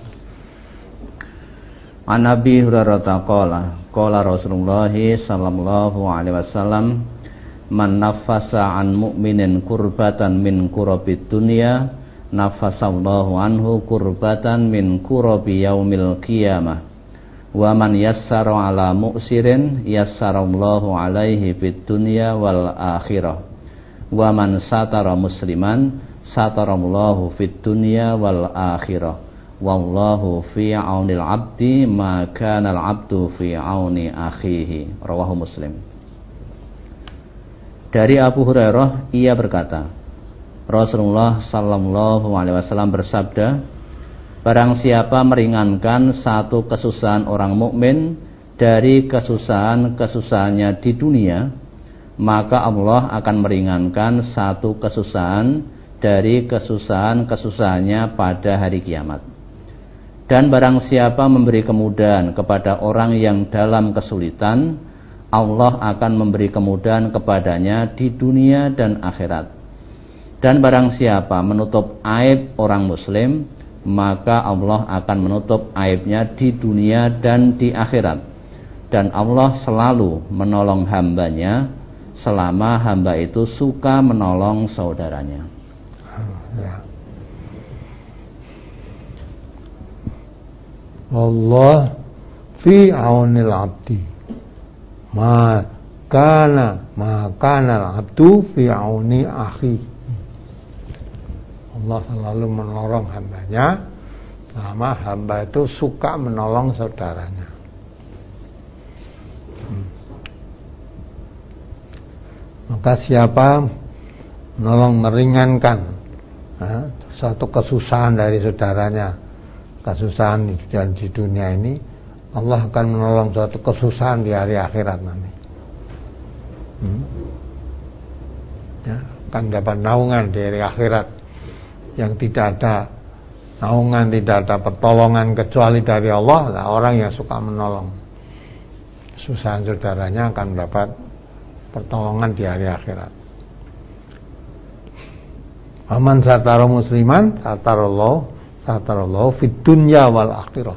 An Nabi Hurairah qala Rasulullah sallallahu alaihi wasallam man nafasa an mu'minin kurbatan min kurabid dunya nafasallahu anhu kurbatan min kurabi yaumil qiyamah wa man yassara ala mu'sirin yassarallahu alaihi fid dunya wal akhirah wa man satara musliman satarallahu fid dunya wal akhirah wallahu fi aunil abdi ma kana al abdu fi auni akhihi. Rawahu Muslim. Dari Abu Hurairah ia berkata, Rasulullah sallallahu alaihi wasallam bersabda, barang siapa meringankan satu kesusahan orang mukmin dari kesusahan-kesusahannya di dunia, maka Allah akan meringankan satu kesusahan dari kesusahan-kesusahannya pada hari kiamat. Dan barang siapa memberi kemudahan kepada orang yang dalam kesulitan, Allah akan memberi kemudahan kepadanya di dunia dan akhirat. Dan barang siapa menutup aib orang muslim, maka Allah akan menutup aibnya di dunia dan di akhirat. Dan Allah selalu menolong hambanya selama hamba itu suka menolong saudaranya. Allah fi aunil abdi ma kana al-abdu fi auni akhi. Allah selalu menolong hambanya selama hamba itu suka menolong saudaranya. Maka siapa menolong meringankan satu kesusahan dari saudaranya, kesusahan di dunia ini, Allah akan menolong suatu kesusahan di hari akhirat nanti. Ya, akan dapat naungan di hari akhirat yang tidak ada naungan, tidak ada pertolongan kecuali dari Allah. Nah, orang yang suka menolong kesusahan saudaranya akan mendapat pertolongan di hari akhirat. Aman satara musliman satarallahu fid dunya wal akhirah.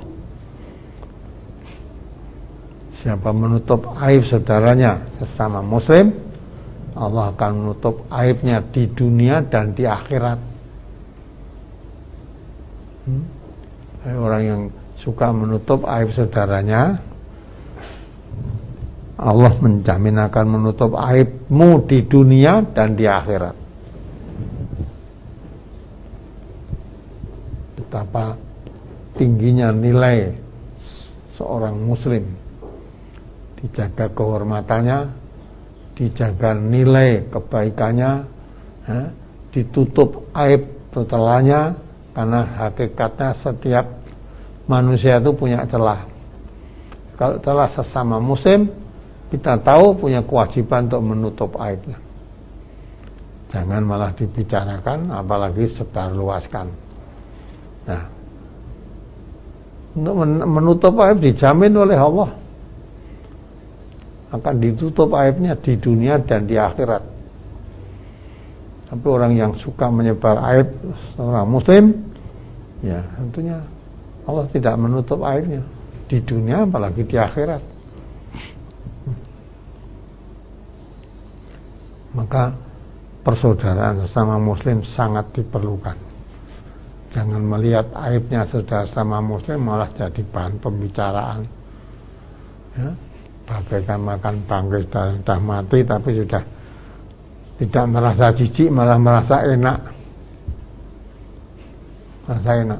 Siapa menutup aib saudaranya sesama muslim, Allah akan menutup aibnya di dunia dan di akhirat. Orang yang suka menutup aib saudaranya, Allah menjamin akan menutup aibmu di dunia dan di akhirat. Betapa tingginya nilai seorang muslim, dijaga kehormatannya, dijaga nilai kebaikannya, ditutup aib celahnya, karena hakikatnya setiap manusia itu punya celah. Kalau celah sesama muslim, kita tahu punya kewajiban untuk menutup aibnya. Jangan malah dibicarakan, apalagi sebarluaskan. Nah, untuk menutup aib dijamin oleh Allah, akan ditutup aibnya di dunia dan di akhirat. Tapi orang yang suka menyebar aib seorang muslim, ya tentunya Allah tidak menutup aibnya di dunia apalagi di akhirat. Maka persaudaraan sesama muslim sangat diperlukan. Jangan melihat aibnya saudara sesama muslim malah jadi bahan pembicaraan, ya, bagaikan makan bangkai sudah mati tapi sudah tidak merasa jijik, malah merasa enak. Merasa enak.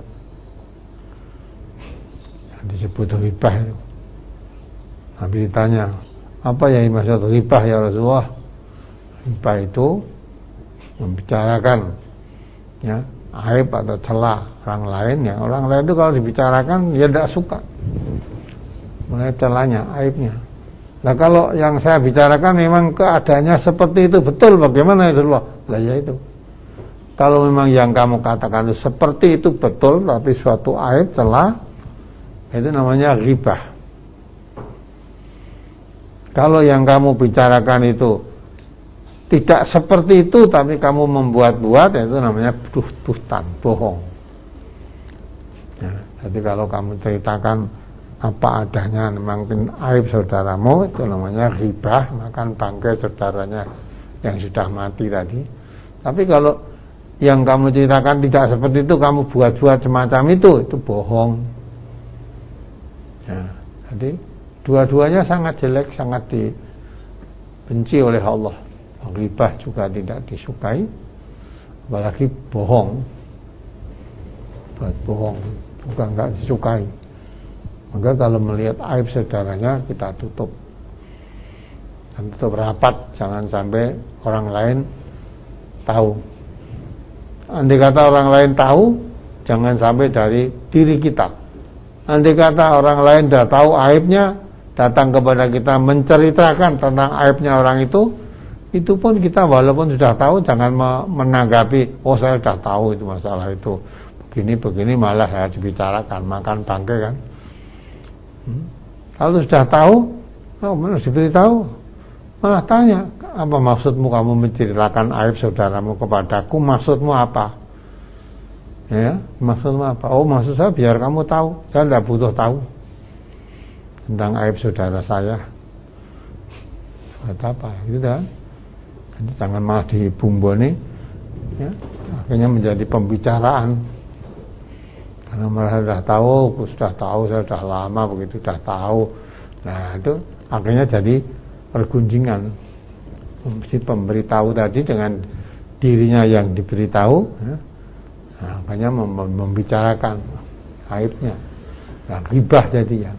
Yang disebut ghibah itu. Nabi ditanya, apa yang dimaksud ghibah ya Rasulullah? Ghibah itu membicarakan, ya, aib atau celah orang lain, ya. Orang lain itu kalau dibicarakan dia tidak suka, mulai celahnya, aibnya. Nah kalau yang saya bicarakan memang keadaannya seperti itu, betul, bagaimana itu Allah? Lah ya itu. Kalau memang yang kamu katakan itu seperti itu betul, tapi suatu aib, celah, itu namanya ghibah. Kalau yang kamu bicarakan itu tidak seperti itu, tapi kamu membuat-buat, itu namanya buhtan, bohong. Ya, jadi kalau kamu ceritakan apa adanya mungkin aib saudaramu, itu namanya ghibah, makan bangkai saudaranya yang sudah mati tadi. Tapi kalau yang kamu ceritakan tidak seperti itu, kamu buat-buat semacam itu bohong. Ya, jadi dua-duanya sangat jelek, sangat dibenci oleh Allah. Ghibah juga tidak disukai, apalagi bohong. Buat bohong juga enggak disukai. Maka kalau melihat aib saudaranya kita tutup, dan tutup rapat, jangan sampai orang lain tahu. Andai kata orang lain tahu, jangan sampai dari diri kita. Andai kata orang lain sudah tahu aibnya, datang kepada kita menceritakan tentang aibnya orang itu pun kita walaupun sudah tahu jangan menanggapi, oh saya sudah tahu itu masalah itu, begini malah saya dibicarakan, makan bangkai kan. Kalau sudah tahu, harus diberitahu, malah tanya, apa maksudmu kamu menceritakan aib saudaramu kepadaku, maksudmu apa? Ya, maksudmu apa? Oh maksud saya biar kamu tahu, saya tidak butuh tahu tentang aib saudara saya. Buat apa? Gitu kan? Jadi jangan malah dibumboni, ya, akhirnya menjadi pembicaraan. Karena malah sudah tahu, saya sudah lama begitu, sudah tahu. Nah itu akhirnya jadi pergunjingan. Si pemberitahu tadi dengan dirinya yang diberitahu, ya, nah, akhirnya membicarakan aibnya. Nah, ghibah jadi ya.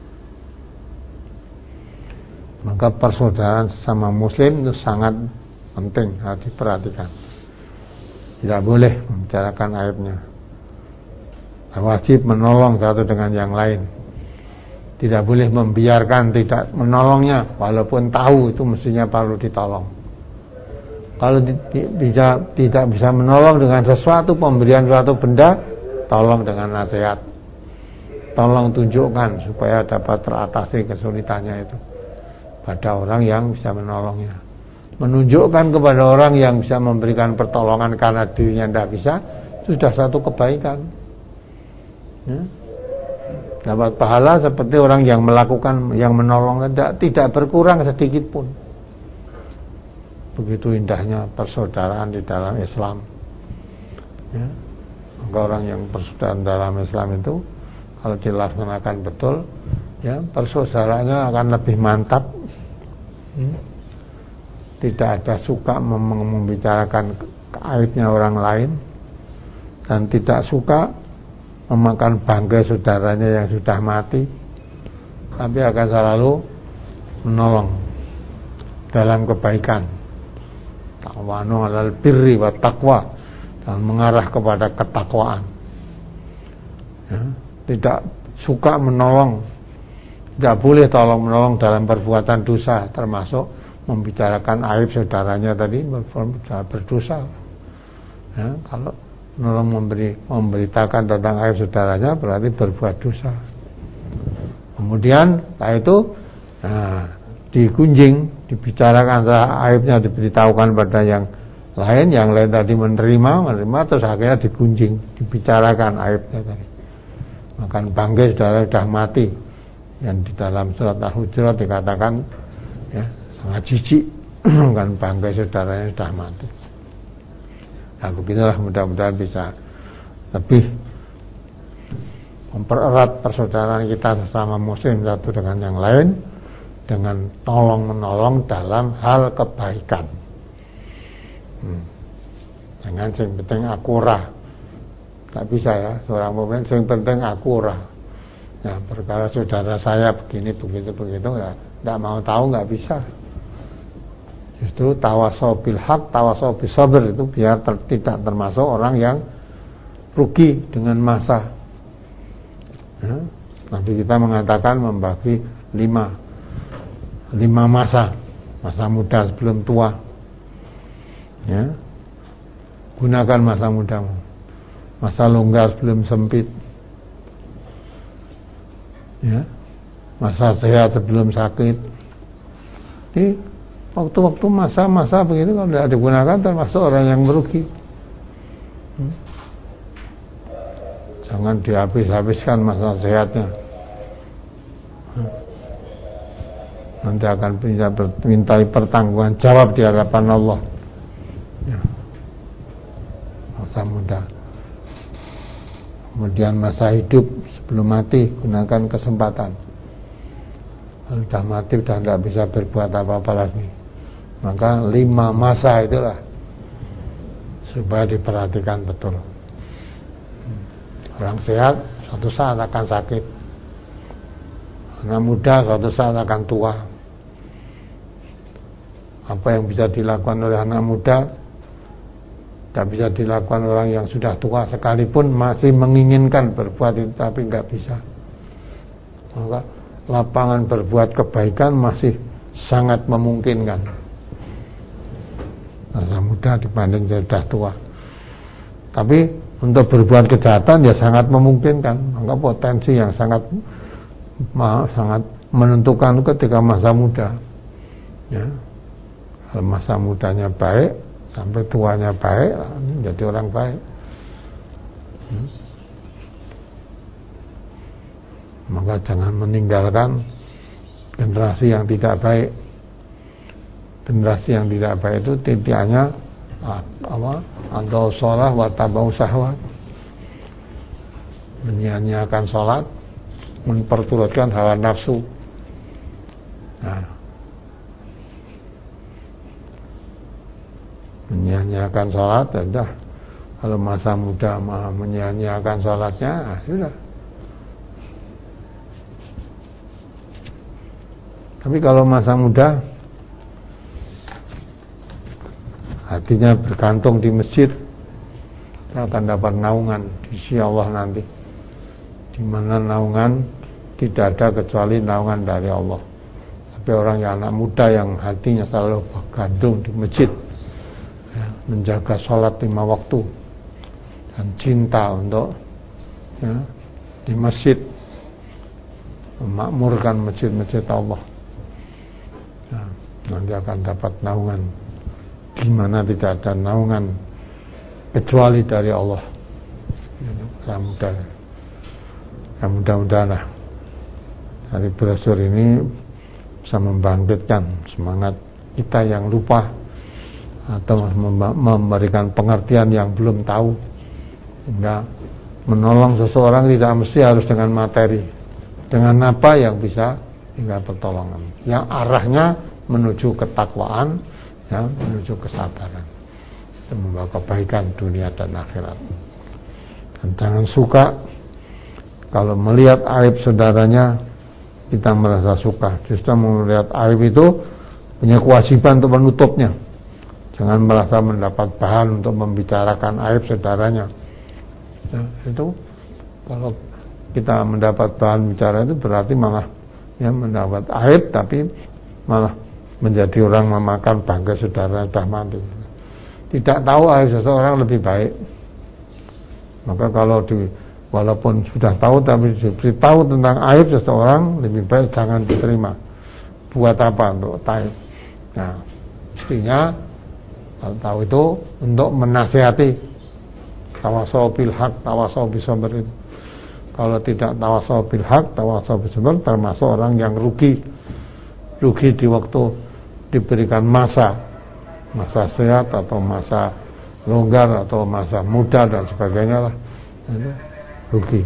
Maka persaudaraan sesama muslim itu sangat penting, harus diperhatikan. Tidak boleh membicarakan aibnya. Wajib menolong satu dengan yang lain. Tidak boleh membiarkan tidak menolongnya, walaupun tahu itu mestinya perlu ditolong. Kalau tidak bisa menolong dengan sesuatu, pemberian suatu benda, tolong dengan nasihat. Tolong tunjukkan supaya dapat teratasi kesulitannya itu pada orang yang bisa menolongnya. Menunjukkan kepada orang yang bisa memberikan pertolongan karena dirinya tidak bisa, itu sudah satu kebaikan, ya. Dapat pahala seperti orang yang melakukan, yang menolong, tidak berkurang sedikit pun. Begitu indahnya persaudaraan di dalam Islam, ya. Maka orang yang persaudaraan dalam Islam itu kalau dilaksanakan betul, ya, persaudaraannya akan lebih mantap. Tidak ada suka membicarakan aibnya orang lain, dan tidak suka memakan bangkai saudaranya yang sudah mati, tapi akan selalu menolong dalam kebaikan, ta'awanu 'alal birri wat taqwa, dan mengarah kepada ketakwaan, ya. Tidak suka menolong, tidak boleh tolong menolong dalam perbuatan dosa, termasuk membicarakan aib saudaranya tadi, berdosa, ya. Kalau menolong memberitakan tentang aib saudaranya berarti berbuat dosa. Kemudian setelah itu, nah, digunjing, dibicarakan aibnya, diberitahukan pada yang lain tadi menerima, terus akhirnya digunjing, dibicarakan aibnya tadi. Makan bangkai saudara sudah mati, yang di dalam surat Al-Hujurat dikatakan, ya, sangat jijik kan bangkai saudaranya sudah mati. Nah, beginilah mudah-mudahan bisa lebih mempererat persaudaraan kita sesama muslim satu dengan yang lain dengan tolong-menolong dalam hal kebaikan. Jangan yang penting akurah. Tak bisa ya, seorang mukmin yang penting akurah. Ya, perkara saudara saya begini, begitu, ya, tidak mau tahu, nggak bisa. Justru tawasau bil haq, tawasau bis sabr itu biar tidak termasuk orang yang rugi dengan masa. Ya, Nabi kita mengatakan membagi 5 masa muda sebelum tua. Ya, gunakan masa mudamu. Masa longgar sebelum sempit. Ya, masa sehat sebelum sakit. Jadi waktu-waktu masa-masa begitu kalau tidak digunakan termasuk orang yang merugi. Jangan dihabis-habiskan masa sehatnya. Nanti akan bisa mintai pertanggungan jawab di hadapan Allah. Ya. Masa muda. Kemudian masa hidup sebelum mati, gunakan kesempatan. Kalau sudah mati sudah tidak bisa berbuat apa-apa lagi. Maka 5 masa itulah supaya diperhatikan betul. Orang sehat suatu saat akan sakit. Anak muda suatu saat akan tua. Apa yang bisa dilakukan oleh anak muda tidak bisa dilakukan orang yang sudah tua, sekalipun masih menginginkan berbuat itu tapi nggak bisa. Maka lapangan berbuat kebaikan masih sangat memungkinkan masa muda dibanding sudah tua. Tapi untuk berbuat kejahatan ya sangat memungkinkan. Maka potensi yang sangat menentukan ketika masa muda. Ya, kalau masa mudanya baik sampai tuanya baik, jadi orang baik. Maka jangan meninggalkan generasi yang tidak baik. Generasi yang tidak baik itu titiknya andau sholat wa tabau syahwat, menyia-nyiakan sholat, memperturutkan hawa nafsu. Nah, menyia-nyiakan sholat, sudah. Kalau masa muda menyia-nyiakan sholatnya, sudah. Tapi kalau masa muda hatinya bergantung di masjid, kita akan dapat naungan di sisi Allah nanti, di mana naungan tidak ada kecuali naungan dari Allah. Tapi orang yang anak muda yang hatinya selalu bergantung di masjid, ya, menjaga sholat 5 waktu dan cinta untuk di masjid, memakmurkan masjid-masjid Allah, nanti akan dapat naungan gimana tidak ada naungan kecuali dari Allah. Mudah-mudahan dari brosur ini bisa membangkitkan semangat kita yang lupa atau memberikan pengertian yang belum tahu, sehingga menolong seseorang tidak mesti harus dengan materi, dengan apa yang bisa hingga pertolongan yang arahnya menuju ketakwaan, ya, menuju kesabaran, dan membawa kebaikan dunia dan akhirat. Dan jangan suka kalau melihat aib saudaranya kita merasa suka. Justru melihat aib itu punya kewajiban untuk menutupnya. Jangan merasa mendapat bahan untuk membicarakan aib saudaranya. Ya, itu kalau kita mendapat bahan bicara itu berarti malah mendapat aib, tapi malah menjadi orang memakan bangga saudara sudah mati. Tidak tahu aib seseorang lebih baik. Maka kalau walaupun sudah tahu tapi diberitahu tentang aib seseorang, lebih baik jangan diterima. Buat apa untuk tahu? Nah, mestinya kalau tahu itu untuk menasihati, tawasau bil haq, tawasau bis sabr. Kalau tidak tawasau bil haq, tawasau bis sabr, termasuk orang yang rugi di waktu diberikan masa sehat atau masa longgar atau masa muda dan sebagainya lah, itu rugi.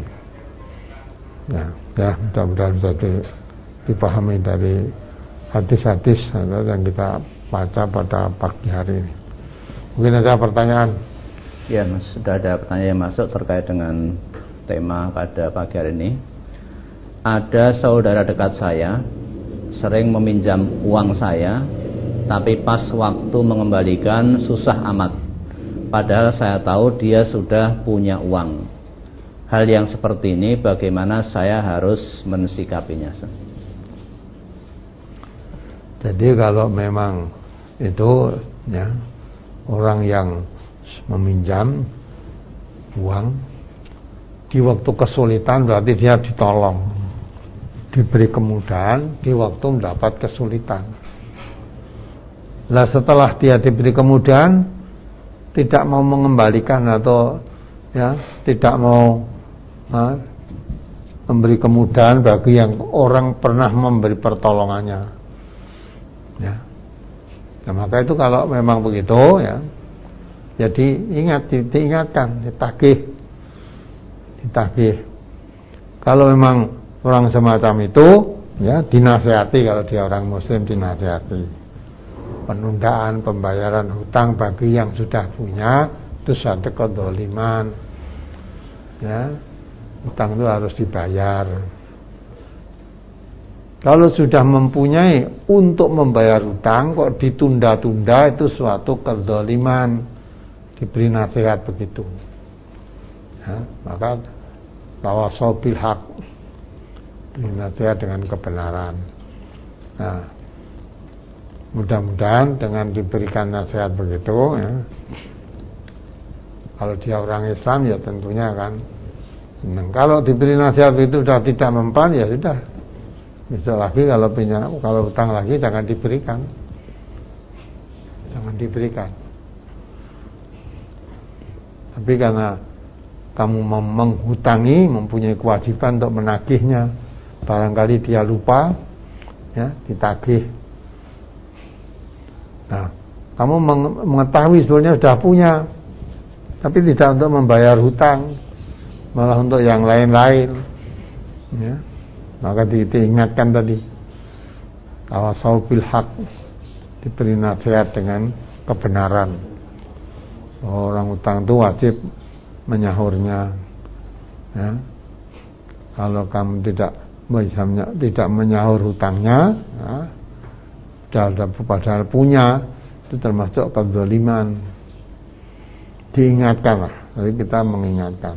Ya mudah-mudahan bisa dipahami dari hadis-hadis yang kita baca pada pagi hari ini. Mungkin ada pertanyaan? Ya Mas, sudah ada pertanyaan yang masuk terkait dengan tema pada pagi hari ini. Ada saudara dekat saya sering meminjam uang saya, tapi pas waktu mengembalikan susah amat. Padahal saya tahu dia sudah punya uang. Hal yang seperti ini bagaimana saya harus mensikapinya? Jadi kalau memang itu ya, orang yang meminjam uang di waktu kesulitan, berarti dia ditolong, diberi kemudahan di waktu mendapat kesulitan. Nah setelah dia diberi kemudahan, tidak mau mengembalikan atau ya tidak mau memberi kemudahan bagi yang orang pernah memberi pertolongannya, ya. Nah, maka itu kalau memang begitu ya, jadi diingatkan, ditagih. Kalau memang orang semacam itu ya dinasihati, kalau dia orang muslim dinasihati. Penundaan pembayaran hutang bagi yang sudah punya itu suatu kedzaliman, ya. Hutang itu harus dibayar. Kalau sudah mempunyai untuk membayar hutang kok ditunda-tunda, itu suatu kedzaliman. Diberi nasihat begitu, ya, maka tawasau bil haq, nasihat dengan kebenaran. Nah, mudah-mudahan dengan diberikan nasihat begitu ya, kalau dia orang Islam ya tentunya kan senang. Kalau diberi nasihat itu sudah tidak mempan, ya sudah, besok lagi kalau hutang lagi jangan diberikan. Tapi karena kamu menghutangi, mempunyai kewajiban untuk menagihnya, barangkali dia lupa, ya ditagih. Nah, kamu mengetahui sebenarnya sudah punya, tapi tidak untuk membayar hutang, malah untuk yang lain-lain, ya. Maka diingatkan tadi, tawasau bil haq, diberi nasihat dengan kebenaran. Orang hutang itu wajib menyahurnya, ya. Kalau kamu tidak menyahur hutangnya, ya, padahal punya, itu termasuk kedzaliman. Diingatkanlah, jadi kita mengingatkan.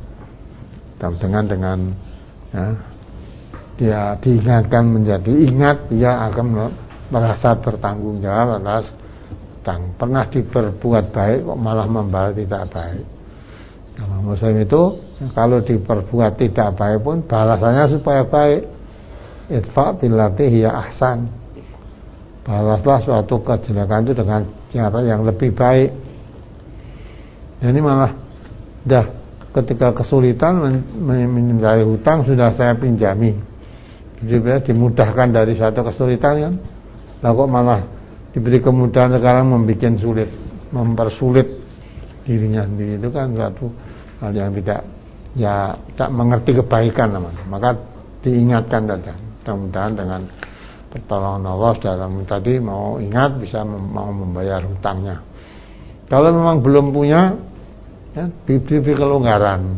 Dengan ya, dia diingatkan menjadi ingat, dia akan merasa bertanggung jawab atas hutang. Pernah diperbuat baik kok malah membalas tidak baik. Kalau muslim itu kalau diperbuat tidak baik pun balasannya supaya baik. Idfa billati hiya ahsan. Balaslah suatu kejelekan itu dengan cara yang lebih baik. Ini malah ketika kesulitan mencari hutang sudah saya pinjami, jadi dimudahkan dari suatu kesulitan kan. Lah kok malah diberi kemudahan sekarang mempersulit dirinya sendiri, itu kan suatu hal yang tidak mengerti kebaikan namanya. Maka diingatkan saja, mudah-mudahan dengan pertolongan Allah dalam tadi mau ingat bisa mau membayar hutangnya. Kalau memang belum punya, ya, diberi kelonggaran,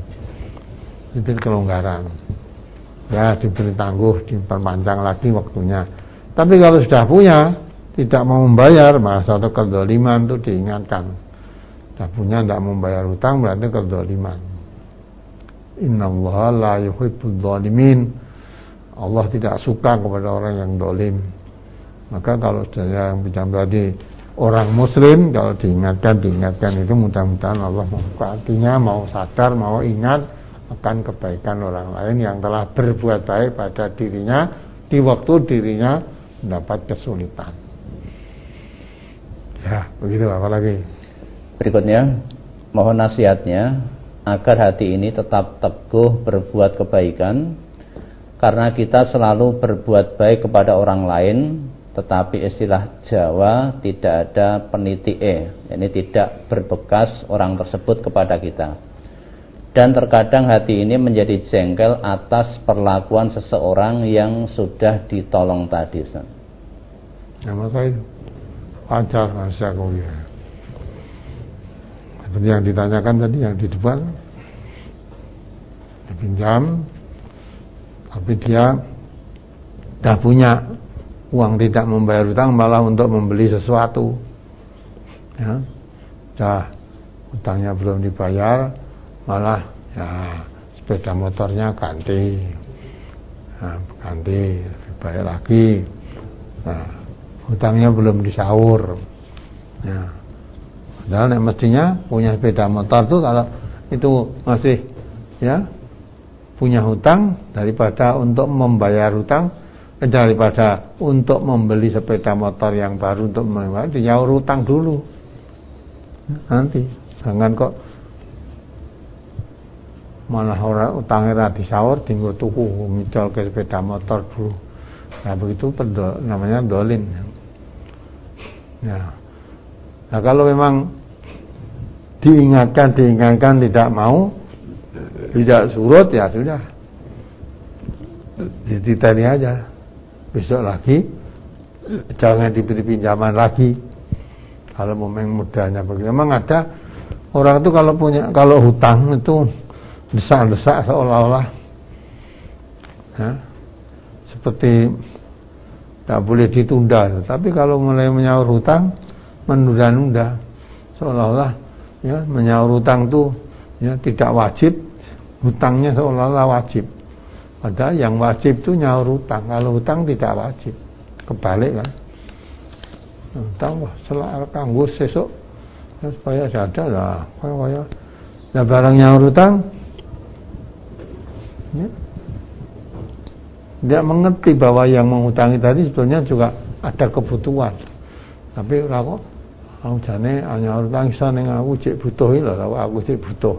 ya diberi tangguh, diperpanjang lagi waktunya. Tapi kalau sudah punya tidak mau membayar, masa itu kedzaliman, itu diingatkan. Sudah punya tidak membayar hutang berarti kedzaliman. Innallaha la yuhibbudz dzalimin. Allah tidak suka kepada orang yang zalim. Maka kalau saya yang pinjam tadi orang muslim, kalau diingatkan itu mudah-mudahan Allah membuka hatinya, mau sadar, mau ingat akan kebaikan orang lain yang telah berbuat baik pada dirinya di waktu dirinya mendapat kesulitan. Ya, begitu. Apa lagi? Berikutnya, mohon nasihatnya agar hati ini tetap teguh berbuat kebaikan, karena kita selalu berbuat baik kepada orang lain, tetapi istilah Jawa tidak ada peniti'e, yakni tidak berbekas orang tersebut kepada kita. Dan terkadang hati ini menjadi jengkel atas perlakuan seseorang yang sudah ditolong tadi. Ya maka itu wajar manusia. Seperti yang ditanyakan tadi, yang di depan, dipinjam, tapi dia dah punya uang, tidak membayar utang, malah untuk membeli sesuatu, ya, dah utangnya belum dibayar, malah ya sepeda motornya ganti, lebih bayar lagi, nah utangnya belum disaur, ya. Padahal mestinya punya sepeda motor tuh kalau itu masih ya punya hutang, daripada untuk membayar hutang, daripada untuk membeli sepeda motor yang baru untuk membayar, dinyaur hutang dulu nanti. Jangan kok malah orang utangnya ra disaur tinggo tuku ngidol ke sepeda motor dulu. Nah begitu namanya dolim ya. Nah kalau memang diingatkan tidak mau, tidak surut, ya sudah, dititeni aja, besok lagi jangan diberi pinjaman lagi. Kalau memang mudahnya begitu. Memang ada orang itu kalau hutang itu desak-desak seolah-olah ya, seperti tidak boleh ditunda. Tapi kalau mulai menyaur hutang, menunda-nunda, seolah-olah ya menyaur hutang itu ya tidak wajib, hutangnya seolah-olah wajib. Padahal yang wajib itu nyaur hutang. Kalau hutang tidak wajib, kebalik kan. Hutang wah selak kanggo sesuk ya, supaya sadar lah kaya nah barang nyaur hutang ya, dia mengerti bahwa yang menghutangi tadi sebetulnya juga ada kebutuhan. Tapi ora kok aku jane nyaur hutang iso ning aku cek butuh lho, aku cek butuh.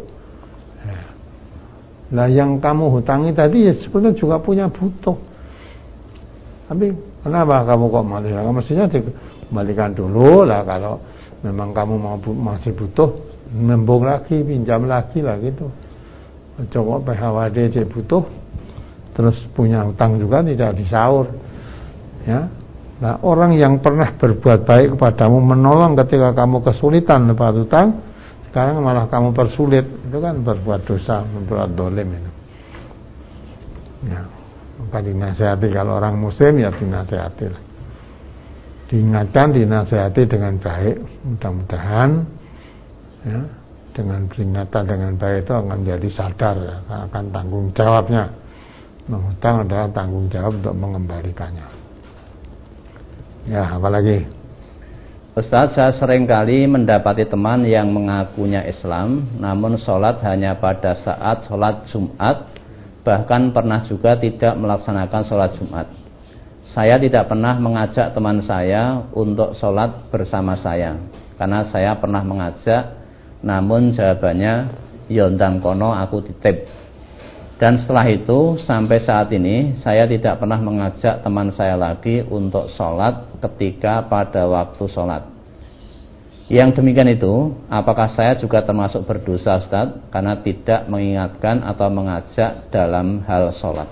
Nah yang kamu hutangi tadi ya sebetulnya juga punya butuh. Tapi kenapa kamu kok malah? Mestinya dikembalikan dulu lah. Kalau memang kamu masih butuh, nembung lagi, pinjam lagi lah gitu. Coba PHWD cek butuh, terus punya hutang juga tidak disaur. Ya. Nah orang yang pernah berbuat baik kepadamu, menolong ketika kamu kesulitan lepas hutang, sekarang malah kamu persulit, itu kan berbuat dosa, berbuat dolim itu. Ya, maka dinasihati, kalau orang muslim ya dinasihati lah. Diingatkan, dinasihati dengan baik. Mudah-mudahan ya, dengan peringatan dengan baik itu akan menjadi sadar ya, akan tanggung jawabnya. Menghutang adalah tanggung jawab untuk mengembalikannya. Ya, apalagi? Ustaz, saya seringkali mendapati teman yang mengakunya Islam, namun sholat hanya pada saat sholat Jumat, bahkan pernah juga tidak melaksanakan sholat Jumat. Saya tidak pernah mengajak teman saya untuk sholat bersama saya, karena saya pernah mengajak, namun jawabannya, yondang kono aku titip. Dan setelah itu, sampai saat ini, saya tidak pernah mengajak teman saya lagi untuk sholat ketika pada waktu sholat. Yang demikian itu, apakah saya juga termasuk berdosa, Ustaz, karena tidak mengingatkan atau mengajak dalam hal sholat?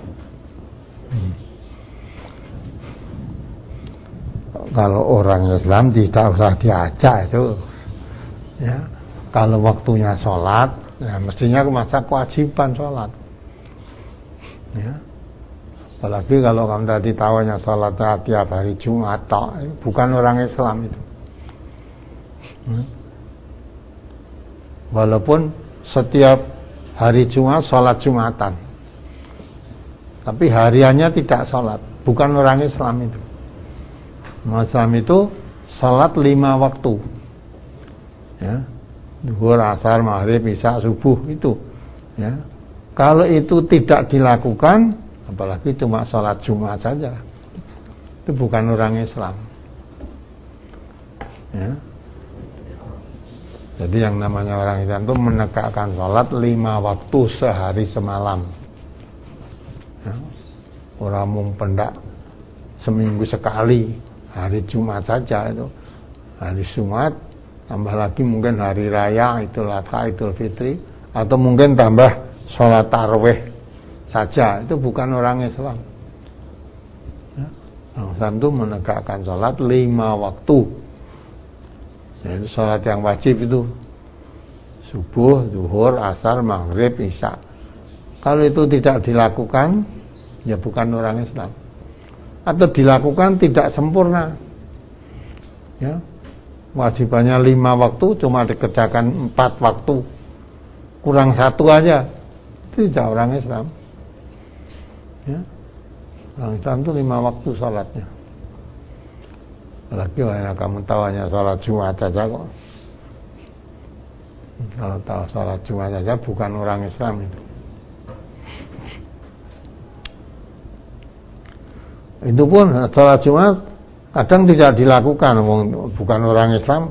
Kalau orang Islam tidak usah diajak itu, ya. Kalau waktunya sholat, ya mestinya masa kewajiban sholat. Ya. Apalagi kalau kamu tadi tahunya sholatnya tiap hari Jumat, bukan orang Islam itu. Walaupun setiap hari Jumat sholat Jumatan, tapi hariannya tidak sholat, bukan orang Islam itu. Islam itu sholat 5 waktu, ya, zuhur, asar, maghrib, isya, subuh itu, ya. Kalau itu tidak dilakukan, apalagi cuma sholat Jumat saja, itu bukan orang Islam, ya. Jadi yang namanya orang Islam itu menegakkan sholat 5 waktu sehari semalam, ya. Orang mumpendak seminggu sekali, hari Jumat saja itu. Hari Jumat, tambah lagi mungkin hari raya Idul Adha, Idul Fitri, atau mungkin tambah sholat tarawih saja, itu bukan orang Islam. Ya. Orang Islam itu menegakkan sholat 5 waktu. Yaitu sholat yang wajib itu subuh, zuhur, asar, maghrib, isya. Kalau itu tidak dilakukan, ya bukan orang Islam. Atau dilakukan tidak sempurna. Ya. Wajibannya 5 waktu, cuma dikerjakan 4 waktu, kurang 1 aja, itu tidak orang Islam. Ya. Orang Islam itu 5 waktu sholatnya. Apalagi kamu tahu hanya sholat Jumat saja kok. Kalau tahu sholat Jumat saja bukan orang Islam itu. Itu pun sholat Jumat kadang tidak dilakukan, bukan orang Islam.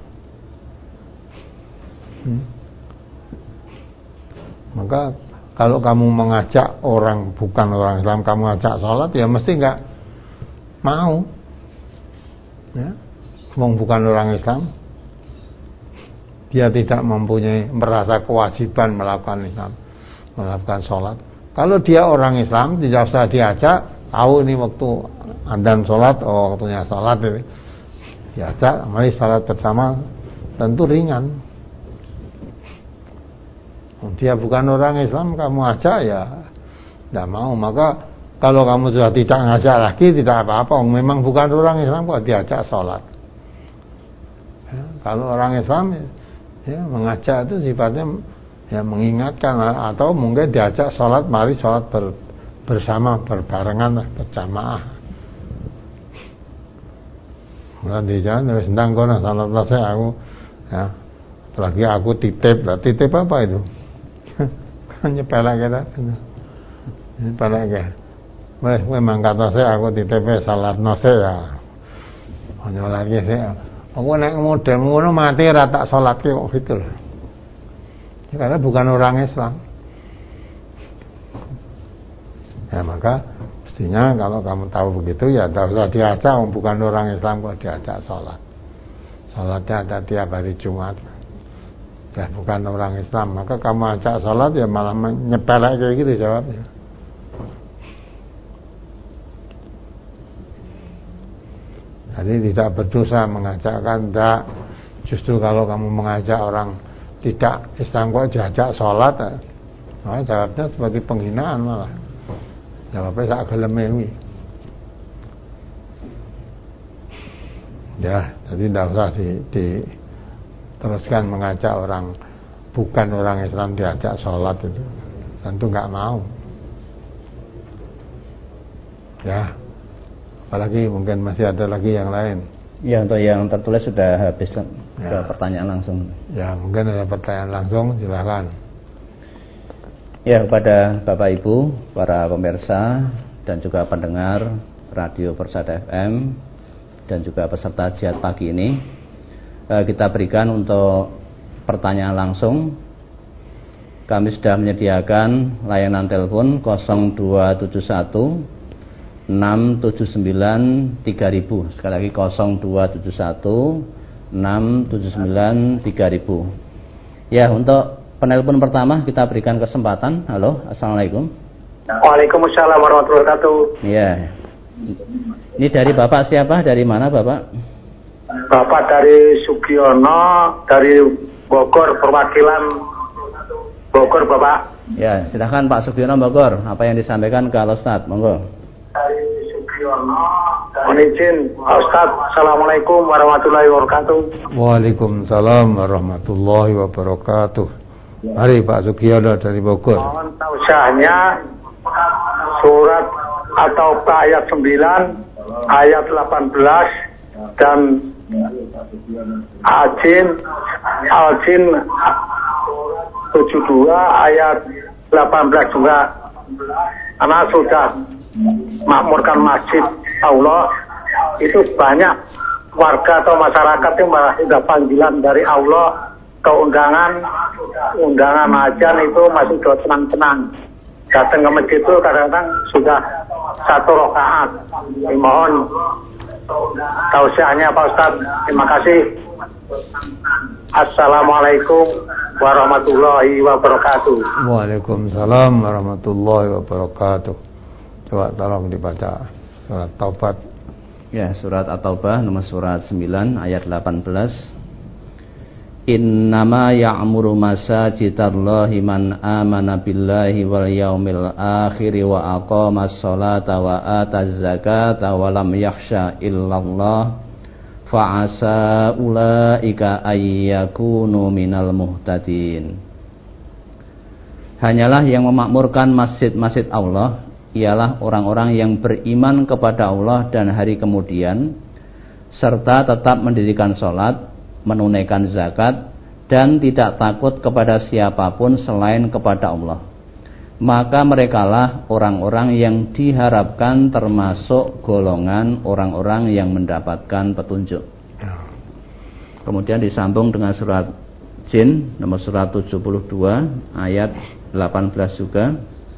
Maka kalau kamu mengajak orang bukan orang Islam, kamu ajak sholat, ya mesti nggak mau. Ya, bukan orang Islam, dia tidak mempunyai merasa kewajiban melakukan Islam, melakukan sholat. Kalau dia orang Islam, tidak usah diajak. Tahu ini waktu adzan sholat, oh waktunya sholat ini, diajak, mari sholat bersama, tentu ringan. Dia bukan orang Islam, kamu ajak ya tidak mau. Maka kalau kamu sudah tidak ngajak lagi, tidak apa-apa. Memang bukan orang Islam kok diajak sholat. Ya, kalau orang Islam ya mengajak itu sifatnya ya mengingatkan, atau mungkin diajak sholat, mari sholat bersama, berbarengan, berjamaah. Kemudian di jalan wis ndang kono salat selesai aku ya. Apalagi aku titip apa itu? Kan nyepelek kita. Nyepelek ya. Wes mangkat saya aku titip salat nose ya. Hanya lagi sih. Aku nek model ngono mati ra tak salatke kok gitu loh. Ya, karena bukan orang Islam. Ya maka mestinya kalau kamu tahu begitu ya tidak usah diajak, bukan orang Islam kok diajak sholat. Sholatnya ada tiap hari Jumat. Ya bukan orang Islam, maka kamu ajak sholat ya malah nyepelek kayak gitu jawabnya. Jadi tidak berdosa mengajakkan, tidak. Justru kalau kamu mengajak orang tidak Islam kok diajak sholat, nah, jawabnya sebagai penghinaan malah. Jawabnya sak geleme kuwi. Ya, jadi tidak usah diteruskan mengajak orang bukan orang Islam diajak sholat itu, tentu nggak mau. Ya, apalagi mungkin masih ada lagi yang lain. Ya, untuk yang tertulis sudah habis. Ke pertanyaan langsung. Ya, mungkin ada pertanyaan langsung, silakan. Ya, kepada Bapak Ibu, para pemirsa dan juga pendengar Radio Persada FM dan juga peserta jihad pagi ini, kita berikan untuk pertanyaan langsung. Kami sudah menyediakan layanan telepon 0271 679 3000. Sekali lagi 0271 679 3000. Ya, untuk penelpon pertama kita berikan kesempatan. Halo, assalamualaikum. Waalaikumsalam warahmatullahi wabarakatuh. Ya, ini dari Bapak siapa? Dari mana Bapak? Bapak dari Sugiono, dari Bogor, perwakilan Bogor Bapak. Ya, silahkan Pak Sugiono Bogor. Apa yang disampaikan ke Ustadz? Monggo. Dari Sugiono, mohon izin Ustadz. Assalamualaikum warahmatullahi wabarakatuh. Waalaikumsalam warahmatullahi wabarakatuh. Mari Pak Sugiono dari Bogor. Mohon tausiahnya surat atau ayat 9, ayat 18 dan Al-Jin 72 ayat 18 juga. Karena sudah makmurkan masjid Allah, itu banyak warga atau masyarakat yang malah sudah panggilan dari Allah ke undangan ajan itu masih sudah senang-senang. Datang ke masjid itu kadang-kadang sudah 1 rakaat. Mohon tausiahnya Pak Ustadz. Terima kasih. Assalamualaikum warahmatullahi wabarakatuh. Waalaikumsalam warahmatullahi wabarakatuh. Coba tolong dibaca surat Taubat. Ya, surat At-Taubah nomor surat 9 ayat 18. Innama ya'muru masajidallahi man amana billahi wal yaumil akhir wa aqamas salata wa ataz zakata wa lam yakhsha illallah fa'asa ulaika ayyakunu minal muhtadin. Hanyalah yang memakmurkan masjid-masjid Allah ialah orang-orang yang beriman kepada Allah dan hari kemudian, serta tetap mendirikan sholat, menunaikan zakat, dan tidak takut kepada siapapun selain kepada Allah. Maka merekalah orang-orang yang diharapkan termasuk golongan orang-orang yang mendapatkan petunjuk. Kemudian disambung dengan surat Jin nomor surat 72 ayat 18 juga.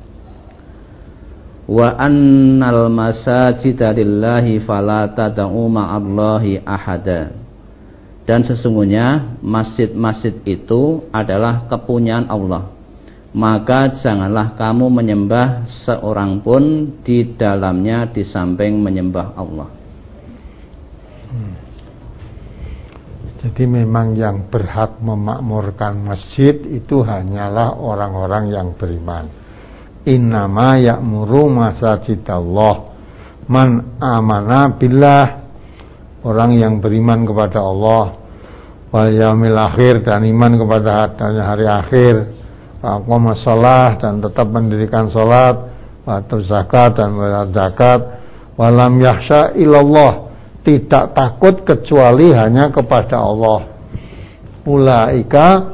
Wa annal masajida lillahi fala tad'u ma'allahi ahada. Dan sesungguhnya masjid-masjid itu adalah kepunyaan Allah, maka janganlah kamu menyembah seorang pun di dalamnya di samping menyembah Allah. Jadi memang yang berhak memakmurkan masjid itu hanyalah orang-orang yang beriman. Innama ya'muru masajidallah man amana billah, orang yang beriman kepada Allah, wal yaumil akhir, dan iman kepada hari akhir, aqamas shalah, dan tetap mendirikan salat, wa zakat, dan membayar zakat, wa lam yakhsha illallah, tidak takut kecuali hanya kepada Allah. Ulaika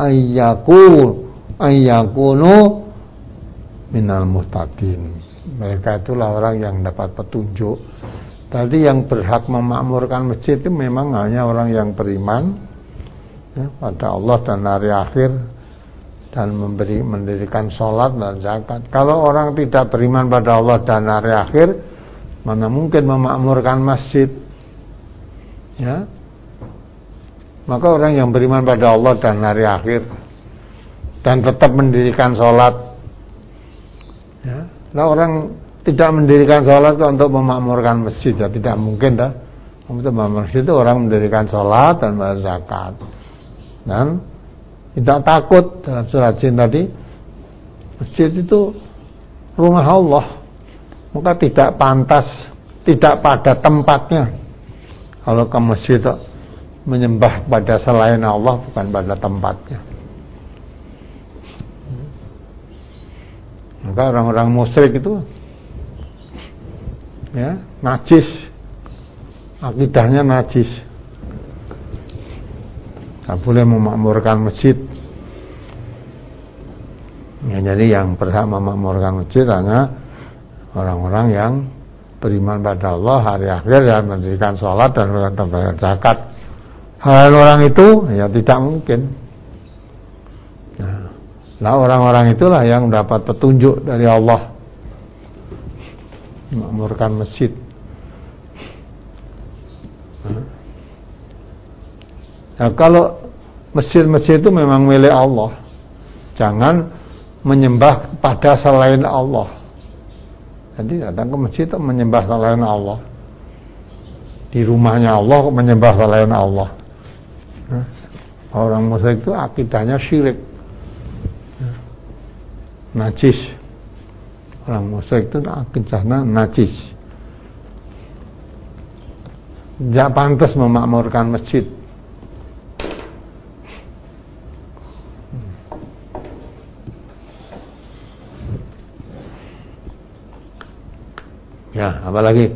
ayyakunu minal muhtadin, mereka itulah orang yang dapat petunjuk. Tadi yang berhak memakmurkan masjid itu memang hanya orang yang beriman ya, pada Allah dan hari akhir, dan mendirikan sholat dan zakat. Kalau orang tidak beriman pada Allah dan hari akhir, mana mungkin memakmurkan masjid ya. Maka orang yang beriman pada Allah dan hari akhir dan tetap mendirikan sholat ya. Nah, orang tidak mendirikan sholat untuk memakmurkan masjid ya, tidak mungkin dah. Untuk memakmurkan masjid itu orang mendirikan sholat dan bayar zakat dan tidak takut. Dalam surat Jin tadi, masjid itu rumah Allah, maka tidak pantas, tidak pada tempatnya kalau ke masjid menyembah pada selain Allah, bukan pada tempatnya. Maka orang-orang musyrik itu ya najis, akidahnya najis, tak boleh memakmurkan masjid ya. Jadi yang berhak memakmurkan masjid hanya orang-orang yang beriman pada Allah, hari akhir, dan mendirikan sholat dan membayar zakat. Hal orang itu ya tidak mungkin. Nah, orang-orang itulah yang mendapat petunjuk dari Allah, memakmurkan masjid. Nah, kalau masjid-masjid itu memang milik Allah, jangan menyembah pada selain Allah. Jadi datang ke masjid itu menyembah selain Allah, di rumahnya Allah menyembah selain Allah. Orang musyrik itu akidahnya syirik, najis. Orang musyrik itu akidahnya najis, tidak pantas memakmurkan masjid. Ya, apa lagi?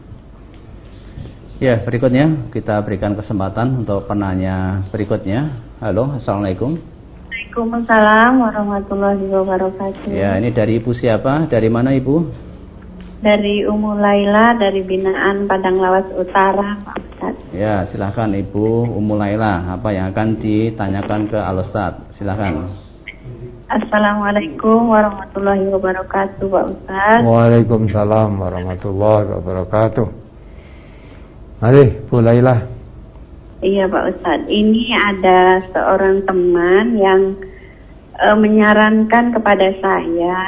Ya, berikutnya kita berikan kesempatan untuk penanya berikutnya. Halo, assalamualaikum. Waalaikumsalam warahmatullahi wabarakatuh. Ya, ini dari Ibu siapa? Dari mana Ibu? Dari Ummu Laila, dari Binaan Padang Lawas Utara, Pak Ustaz. Ya, silakan Ibu Ummu Laila. Apa yang akan ditanyakan ke Al Ustaz? Silakan. Assalamualaikum warahmatullahi wabarakatuh, Pak Ustaz. Waalaikumsalam warahmatullahi wabarakatuh. Mari, Bu Laila. Iya Pak Ustadz, ini ada seorang teman yang menyarankan kepada saya,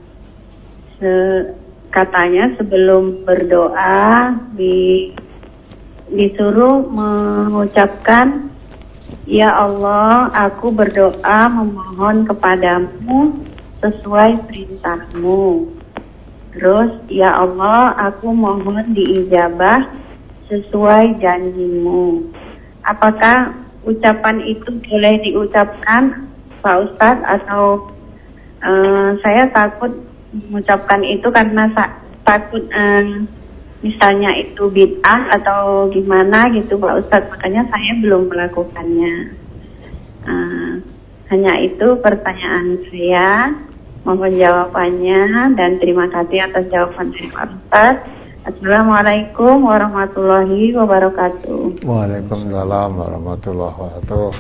katanya sebelum berdoa disuruh mengucapkan, Ya Allah, aku berdoa memohon kepadamu sesuai perintahmu. Terus, Ya Allah, aku mohon diijabah sesuai janjimu. Apakah ucapan itu boleh diucapkan, Pak Ustadz, atau saya takut mengucapkan itu karena takut misalnya itu bid'ah atau gimana gitu, Pak Ustadz. Makanya saya belum melakukannya. Hanya itu pertanyaan saya. Mohon jawabannya dan terima kasih atas jawaban dari Pak Ustadz. Assalamualaikum warahmatullahi wabarakatuh. Waalaikumsalam warahmatullahi wabarakatuh.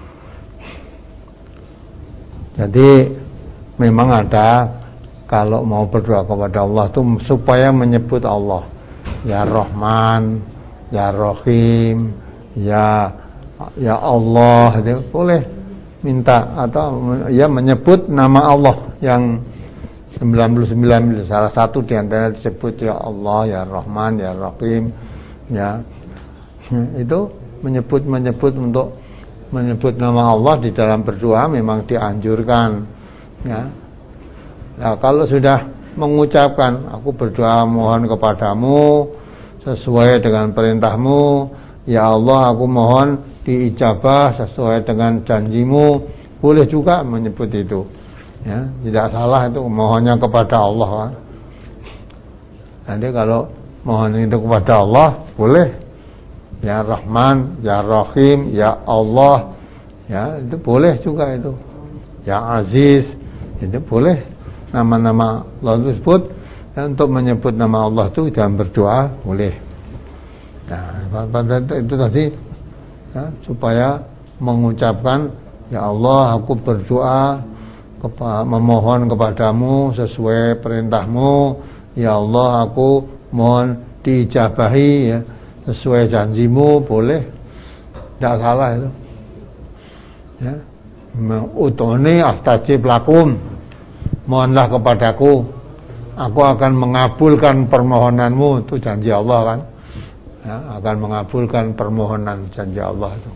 Jadi memang ada, kalau mau berdoa kepada Allah itu supaya menyebut Allah, Ya Rahman, Ya Rahim, Ya Allah, itu boleh minta, atau ya menyebut nama Allah yang 99, salah satu di antara disebut Ya Allah, Ya Rahman, Ya Rahim, ya. Itu menyebut untuk menyebut nama Allah di dalam berdoa memang dianjurkan, ya. Nah, kalau sudah mengucapkan, aku berdoa mohon kepadamu sesuai dengan perintahmu, Ya Allah, aku mohon diijabah sesuai dengan janjimu, boleh juga menyebut itu, ya, tidak salah, itu mohonnya kepada Allah, kan. Nanti kalau mohon itu kepada Allah boleh, Ya Rahman, Ya Rahim, Ya Allah, ya, itu boleh juga itu, Ya Aziz, itu boleh nama-nama Allah tersebut. Dan untuk menyebut nama Allah itu dalam berdoa boleh. Nah, pada itu tadi, ya, supaya mengucapkan, Ya Allah, aku berdoa memohon kepadamu sesuai perintahmu, Ya Allah, aku mohon diijabahi, ya, sesuai janjimu, boleh, tidak salah itu, ya. Ud'uni astajib lakum, mohonlah kepadaku, aku akan mengabulkan permohonanmu, itu janji Allah, kan, ya, akan mengabulkan permohonan, janji Allah itu.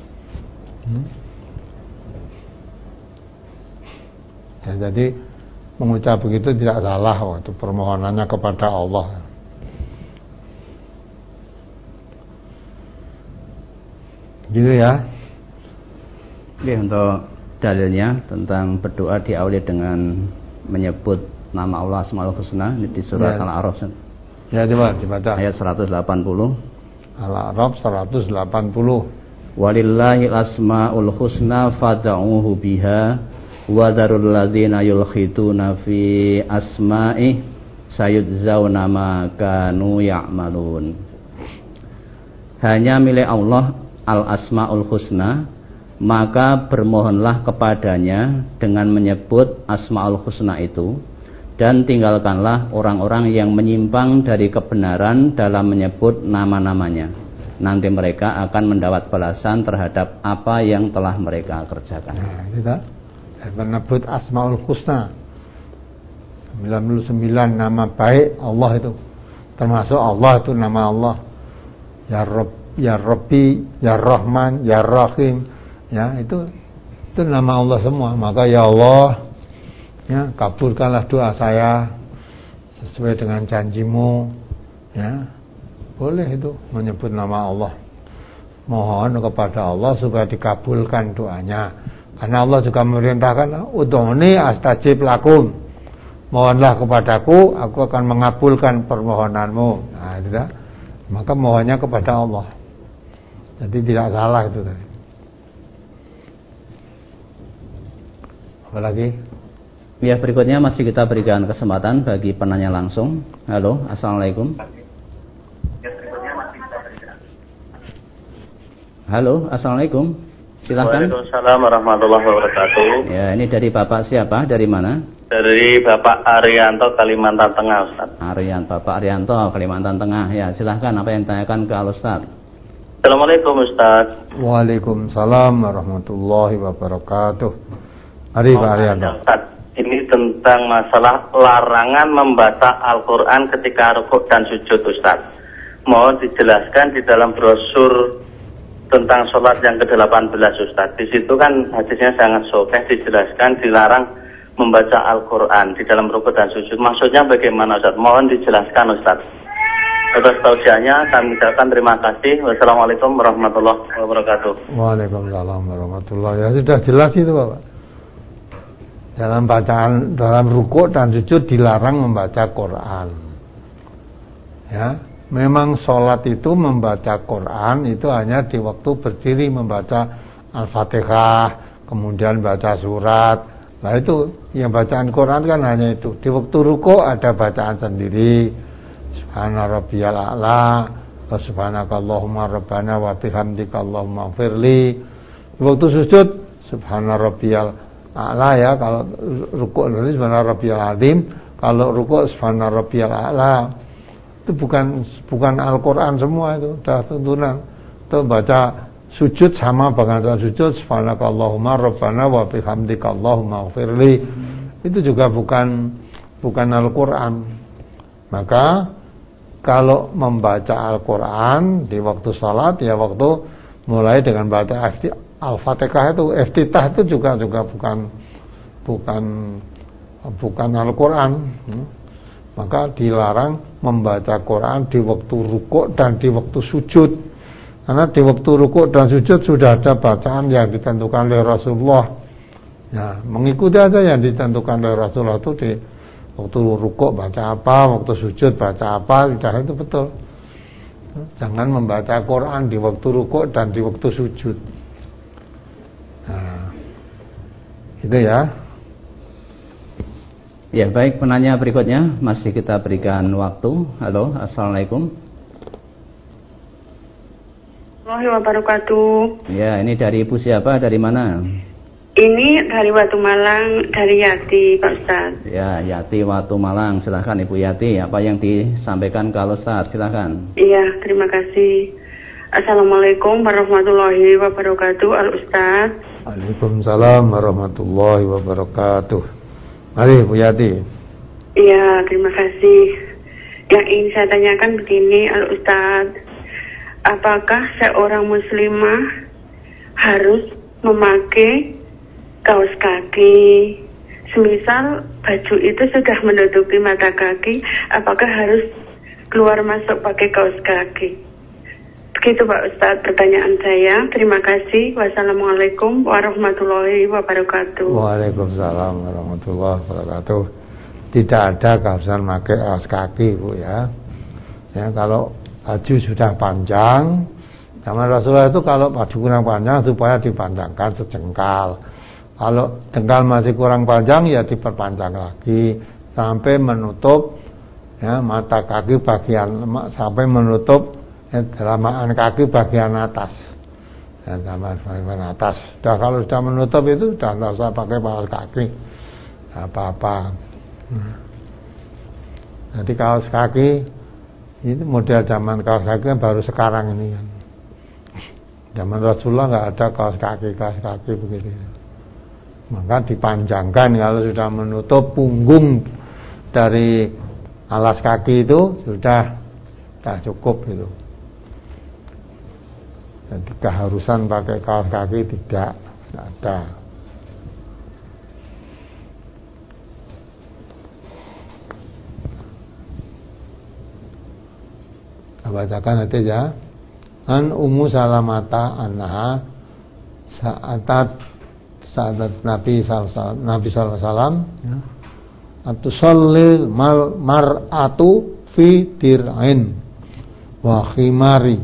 Ya, jadi mengucap begitu tidak salah waktu permohonannya kepada Allah. Gitu ya. Oke, untuk dalilnya tentang berdoa diawali dengan menyebut nama Allah Asmaul Husna di surat Al-A'raf. Ya, coba dibaca. Ayat 180. Al-A'raf 180. Walillahil asmaul husna fad'uhu biha wa dzarul ladzina yulkhituna fi asma'i sayudzawna ma kanu ya'malun. Hanya milik Allah al-asmaul husna, maka bermohonlah kepadanya dengan menyebut asmaul husna itu, dan tinggalkanlah orang-orang yang menyimpang dari kebenaran dalam menyebut nama-namanya. Nanti mereka akan mendapat balasan terhadap apa yang telah mereka kerjakan. Nah, kita menyebut asmaul husna, 99 nama baik Allah itu, termasuk Allah itu nama Allah, Ya Rabb, Ya Rabbi, Ya Rahman, Ya Rahim, ya, itu nama Allah semua. Maka ya Allah, ya, kabulkanlah doa saya sesuai dengan janjimu, ya, boleh itu menyebut nama Allah, mohon kepada Allah supaya dikabulkan doanya, karena Allah juga memerintahkan, ud'uni astajib lakum, mohonlah kepadaku, aku akan mengabulkan permohonanmu. Nah, tidak, maka mohonnya kepada Allah, jadi tidak salah itu tadi. Apa lagi? Ya, berikutnya masih kita berikan kesempatan bagi penanya langsung. Halo, assalamualaikum. Halo, assalamualaikum. Silakan. Waalaikumsalam warahmatullahi wabarakatuh. Ya, ini dari Bapak siapa? Dari mana? Dari Bapak Arianto, Kalimantan Tengah, Ustaz. Bapak Arianto, Kalimantan Tengah. Ya, silahkan apa yang ditanyakan ke Al-Ustaz. Assalamualaikum, Ustaz. Waalaikumsalam warahmatullahi wabarakatuh. Mari Pak Arianto. Ustaz, ini tentang masalah larangan membaca Al-Quran ketika rukuk dan sujud, Ustaz. Mohon dijelaskan di dalam brosur tentang sholat yang ke-18, Ustaz. Di situ kan hadisnya sangat sahih, dijelaskan dilarang membaca Al-Quran di dalam rukuk dan sujud. Maksudnya bagaimana, Ustaz? Mohon dijelaskan, Ustaz. Atas tausiahnya kami ucapkan terima kasih. Wassalamualaikum warahmatullahi wabarakatuh. Waalaikumsalam warahmatullahi wabarakatuh. Ya sudah jelas itu, Bapak. Dalam rukuk dan sujud dilarang membaca Quran. Ya, memang sholat itu membaca Quran itu hanya di waktu berdiri membaca Al-Fatihah, kemudian baca surat. Nah itu yang bacaan Quran kan hanya itu. Di waktu ruku ada bacaan sendiri. Subhana rabbiyal a'la, wa subhanakallahumma rabbana wa bihamdika allahumma ighfirli. Di waktu sujud subhana rabbiyal a'la, ya kalau ruku ini subhana rabbiyal azim, kalau ruku subhana rabbiyal a'la. Itu bukan Al-Quran semua, itu sudah tuntunan. Itu baca sujud sama bacaan sujud subhanakallahumma rabbana wa bihamdika allahumma ighfirli. Itu juga bukan Al-Quran. Maka kalau membaca Al-Quran di waktu salat, ya waktu mulai dengan baca Al-Fatihah itu, iftitah itu juga bukan Al-Quran. Maka dilarang membaca Quran di waktu rukuk dan di waktu sujud. Karena di waktu rukuk dan sujud sudah ada bacaan yang ditentukan oleh Rasulullah. Ya, mengikuti aja yang ditentukan oleh Rasulullah itu di waktu rukuk baca apa, waktu sujud baca apa, sudah itu betul. Jangan membaca Quran di waktu rukuk dan di waktu sujud. Nah, itu ya. Ya, baik, penanya berikutnya masih kita berikan waktu. Halo, assalamualaikum. Warahmatullahi wabarakatuh. Ya, ini dari Ibu siapa? Dari mana? Ini dari Watu Malang, dari Yati, Pak Ustaz. Ya, Yati Watu Malang. Silahkan Ibu Yati, apa yang disampaikan ke Ustaz? Silahkan. Iya, terima kasih. Assalamualaikum warahmatullahi wabarakatuh, Al Ustaz. Waalaikumsalam warahmatullahi wabarakatuh. Mari Bu Yati. Iya, terima kasih. Yang ingin saya tanyakan begini, Al Ustaz. Apakah seorang muslimah harus memakai kaos kaki? Semisal baju itu sudah menutupi mata kaki, apakah harus keluar masuk pakai kaos kaki? Begitu Pak Ustaz pertanyaan saya. Terima kasih. Wassalamualaikum warahmatullahi wabarakatuh. Waalaikumsalam warahmatullahi wabarakatuh. Tidak ada keharusan pakai kaos kaki, Bu, ya. Ya, kalau baju sudah panjang, zaman Rasulullah itu kalau baju kurang panjang supaya dipanjangkan sejengkal. Kalau jengkal masih kurang panjang ya diperpanjang lagi sampai menutup ya mata kaki bagian, sampai menutup dalaman kaki bagian atas. Ya, dalaman bagian atas. Kalau sudah menutup itu sudah tidak usah pakai kaos kaki. Apa-apa. Jadi kaos kaki itu model zaman kaos kaki kan baru sekarang ini kan. Zaman Rasulullah nggak ada kaos kaki begitu. Maka dipanjangkan kalau sudah menutup punggung dari alas kaki itu sudah cukup itu. Jadi keharusan pakai kaos kaki tidak ada. Bacakan nanti ya. An Ummu Salamata anha sa'atat Nabi sallallahu alaihi wasallam ya. Atusallil mar'atu fi dir'in wa khimari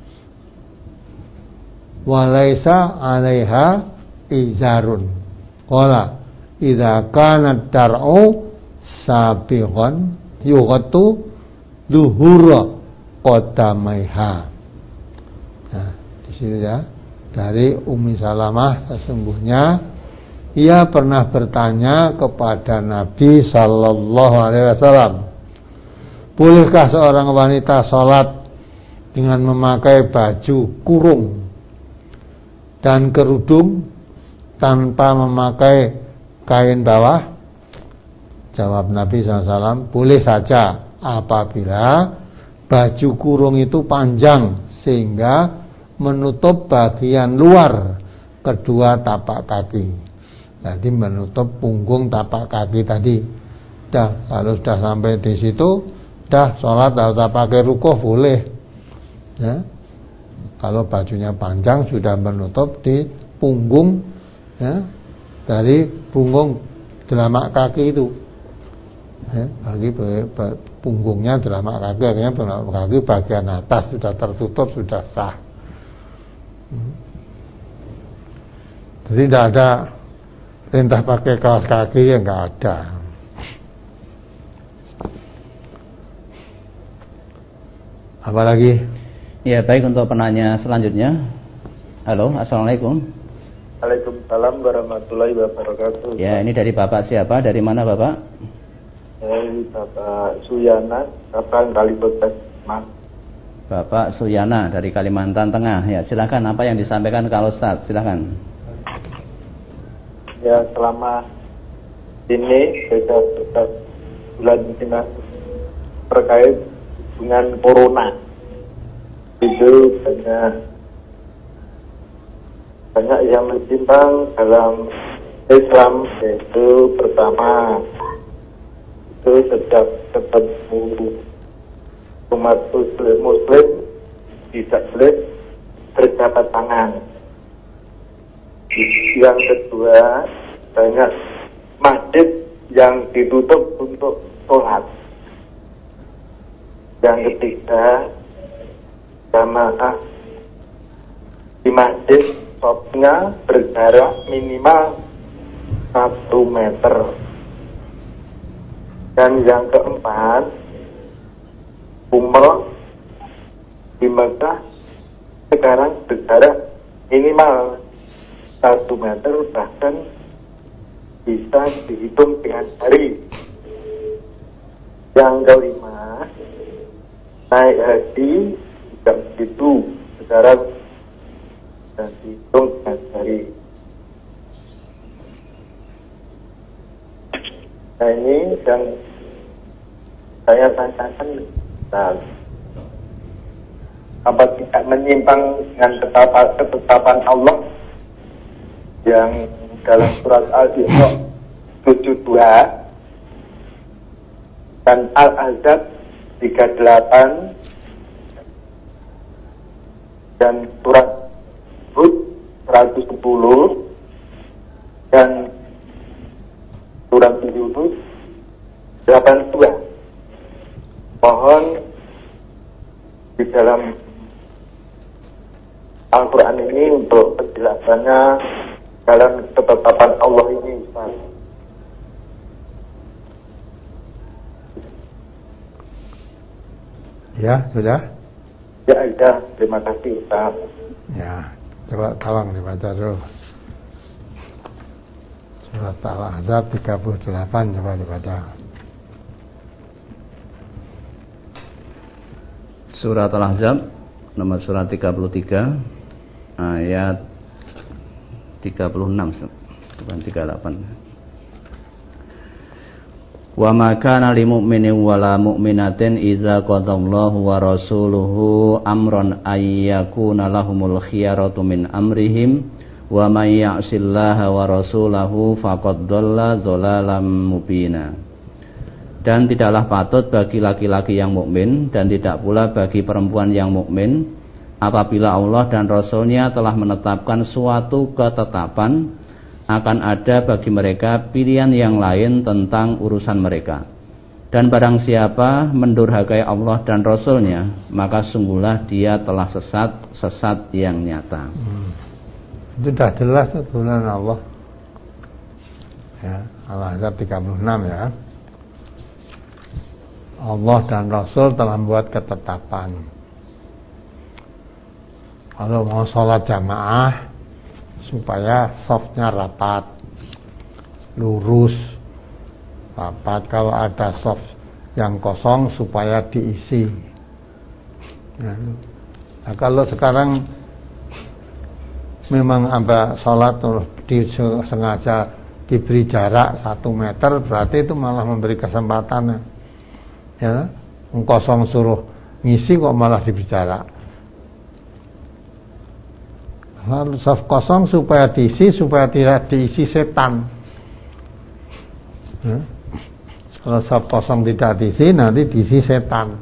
wa laisa 'alaiha izarun. Qala idza kana dar'u sabiqan yughatu duhura qadamaiha. Nah, di sini ya, dari Ummi Salamah sesungguhnya ia pernah bertanya kepada Nabi sallallahu alaihi wasallam, bolehkah seorang wanita sholat dengan memakai baju kurung dan kerudung tanpa memakai kain bawah? Jawab Nabi SAW, boleh saja apabila baju kurung itu panjang sehingga menutup bagian luar kedua tapak kaki. Jadi menutup punggung tapak kaki tadi. Kalau sudah sampai di situ, sholat atau pakai rukuh boleh. Ya. Kalau bajunya panjang sudah menutup di punggung, ya, dari punggung telapak kaki itu, ya, punggungnya telapak kaki, akhirnya telapak kaki bagian atas sudah tertutup, sudah sah. Jadi tidak ada perintah pakai kaos kaki, ya nggak ada. Apalagi? Ya, baik, untuk penanya selanjutnya. Halo, assalamualaikum. Waalaikumsalam warahmatullahi wabarakatuh. Ya, ini dari Bapak siapa? Dari mana Bapak? Dari Bapak Suyana, Sabang Kalimantan. Bapak Suyana dari Kalimantan Tengah. Ya, silakan, apa yang disampaikan kalau Ustaz? Silakan. Ya, selama ini sudah bulan ini terkait dengan corona. Itu banyak yang menyimpang dalam Islam, yaitu pertama itu sejak ketemu umat muslim tidak boleh berjabat tangan. Yang kedua, banyak masjid yang ditutup untuk sholat. Yang ketiga, jamaah di masjid sopnya berjarak minimal 1 meter. Dan yang keempat, umroh di Mekah sekarang berjarak minimal 1 meter, bahkan bisa dihitung dengan jari. Yang kelima, naik haji tidak begitu sekarang dan dihitung dengan jari. Nah, ini yang saya tanyakan, apa tidak menyimpang dengan ketetapan Allah yang dalam surat Al-Isra 72 dan Al-Ahzab 38 dan surat Hud 110 dan surat Yunus 82. Mohon di dalam Al-Quran ini untuk penjelasannya dalam ketetapan Allah ini, Ustaz. Ya, sudah? Ya, sudah. Terima kasih, Ustaz. Ya, coba tolong dibaca dulu. Surat Al-Ahzab 38, coba dibaca. Surat Al-Ahzab nomor surat 33 ayat 36, bukan 38. Wa ma kana lil mu'minin wala mu'minatin idza qadallahu wa rasuluhu amran ay yakuna lahumul khiyaratu min amrihim wa may ya'sillaha wa rasulahu faqad dhalla dhalalan mubina. Dan tidaklah patut bagi laki-laki yang mukmin dan tidak pula bagi perempuan yang mukmin apabila Allah dan Rasul-Nya telah menetapkan suatu ketetapan, akan ada bagi mereka pilihan yang lain tentang urusan mereka. Dan barang siapa mendurhakai Allah dan Rasul-Nya, maka sungguhlah dia telah sesat yang nyata. Itu sudah jelas turunan Allah. Ya, Al-Ahzab 36 ya. Allah dan Rasul telah membuat ketetapan. Kalau mau sholat jamaah supaya safnya rapat, lurus, rapat. Kalau ada saf yang kosong supaya diisi. Nah, kalau sekarang memang ada sholat sengaja diberi jarak 1 meter, berarti itu malah memberi kesempatan, ya, kosong suruh ngisi kok malah diberi jarak. Harus saf kosong supaya diisi, supaya tidak diisi setan. Ya. Kalau saf kosong tidak diisi, nanti diisi setan.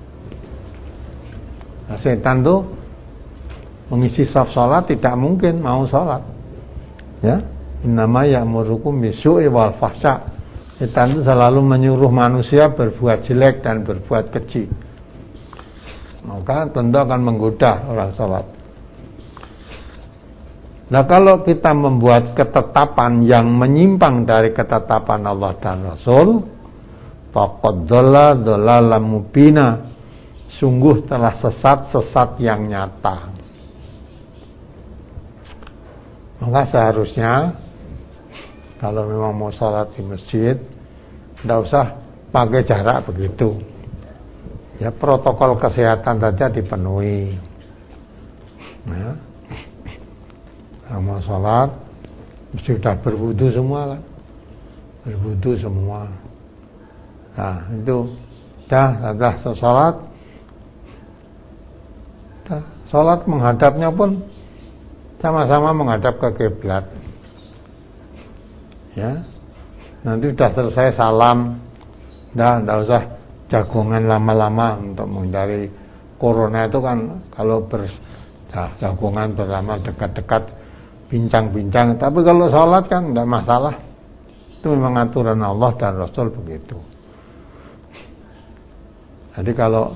Nah, setan tuh mengisi saf sholat tidak mungkin mau sholat. Ya, innama ya'murukum bisu'i wal fahsya. Setan itu selalu menyuruh manusia berbuat jelek dan berbuat keji. Maka tentu akan menggoda orang sholat. Nah, kalau kita membuat ketetapan yang menyimpang dari ketetapan Allah dan Rasul, faqad dhalla dhalalan mubina, sungguh telah sesat yang nyata. Maka seharusnya kalau memang mau sholat di masjid, tidak usah pakai jarak begitu. Ya, protokol kesehatan saja dipenuhi. Ya. Yang mau sholat mesti sudah berwudu semua kan, berwudu semua. Nah itu dah sholat menghadapnya pun sama-sama menghadap ke kiblat. Ya, nanti sudah selesai salam, tidak usah jagongan lama-lama untuk menghindari corona itu kan. Kalau jagongan bersama dekat-dekat, bincang-bincang, tapi kalau sholat kan tidak masalah. Itu memang aturan Allah dan Rasul begitu. Jadi kalau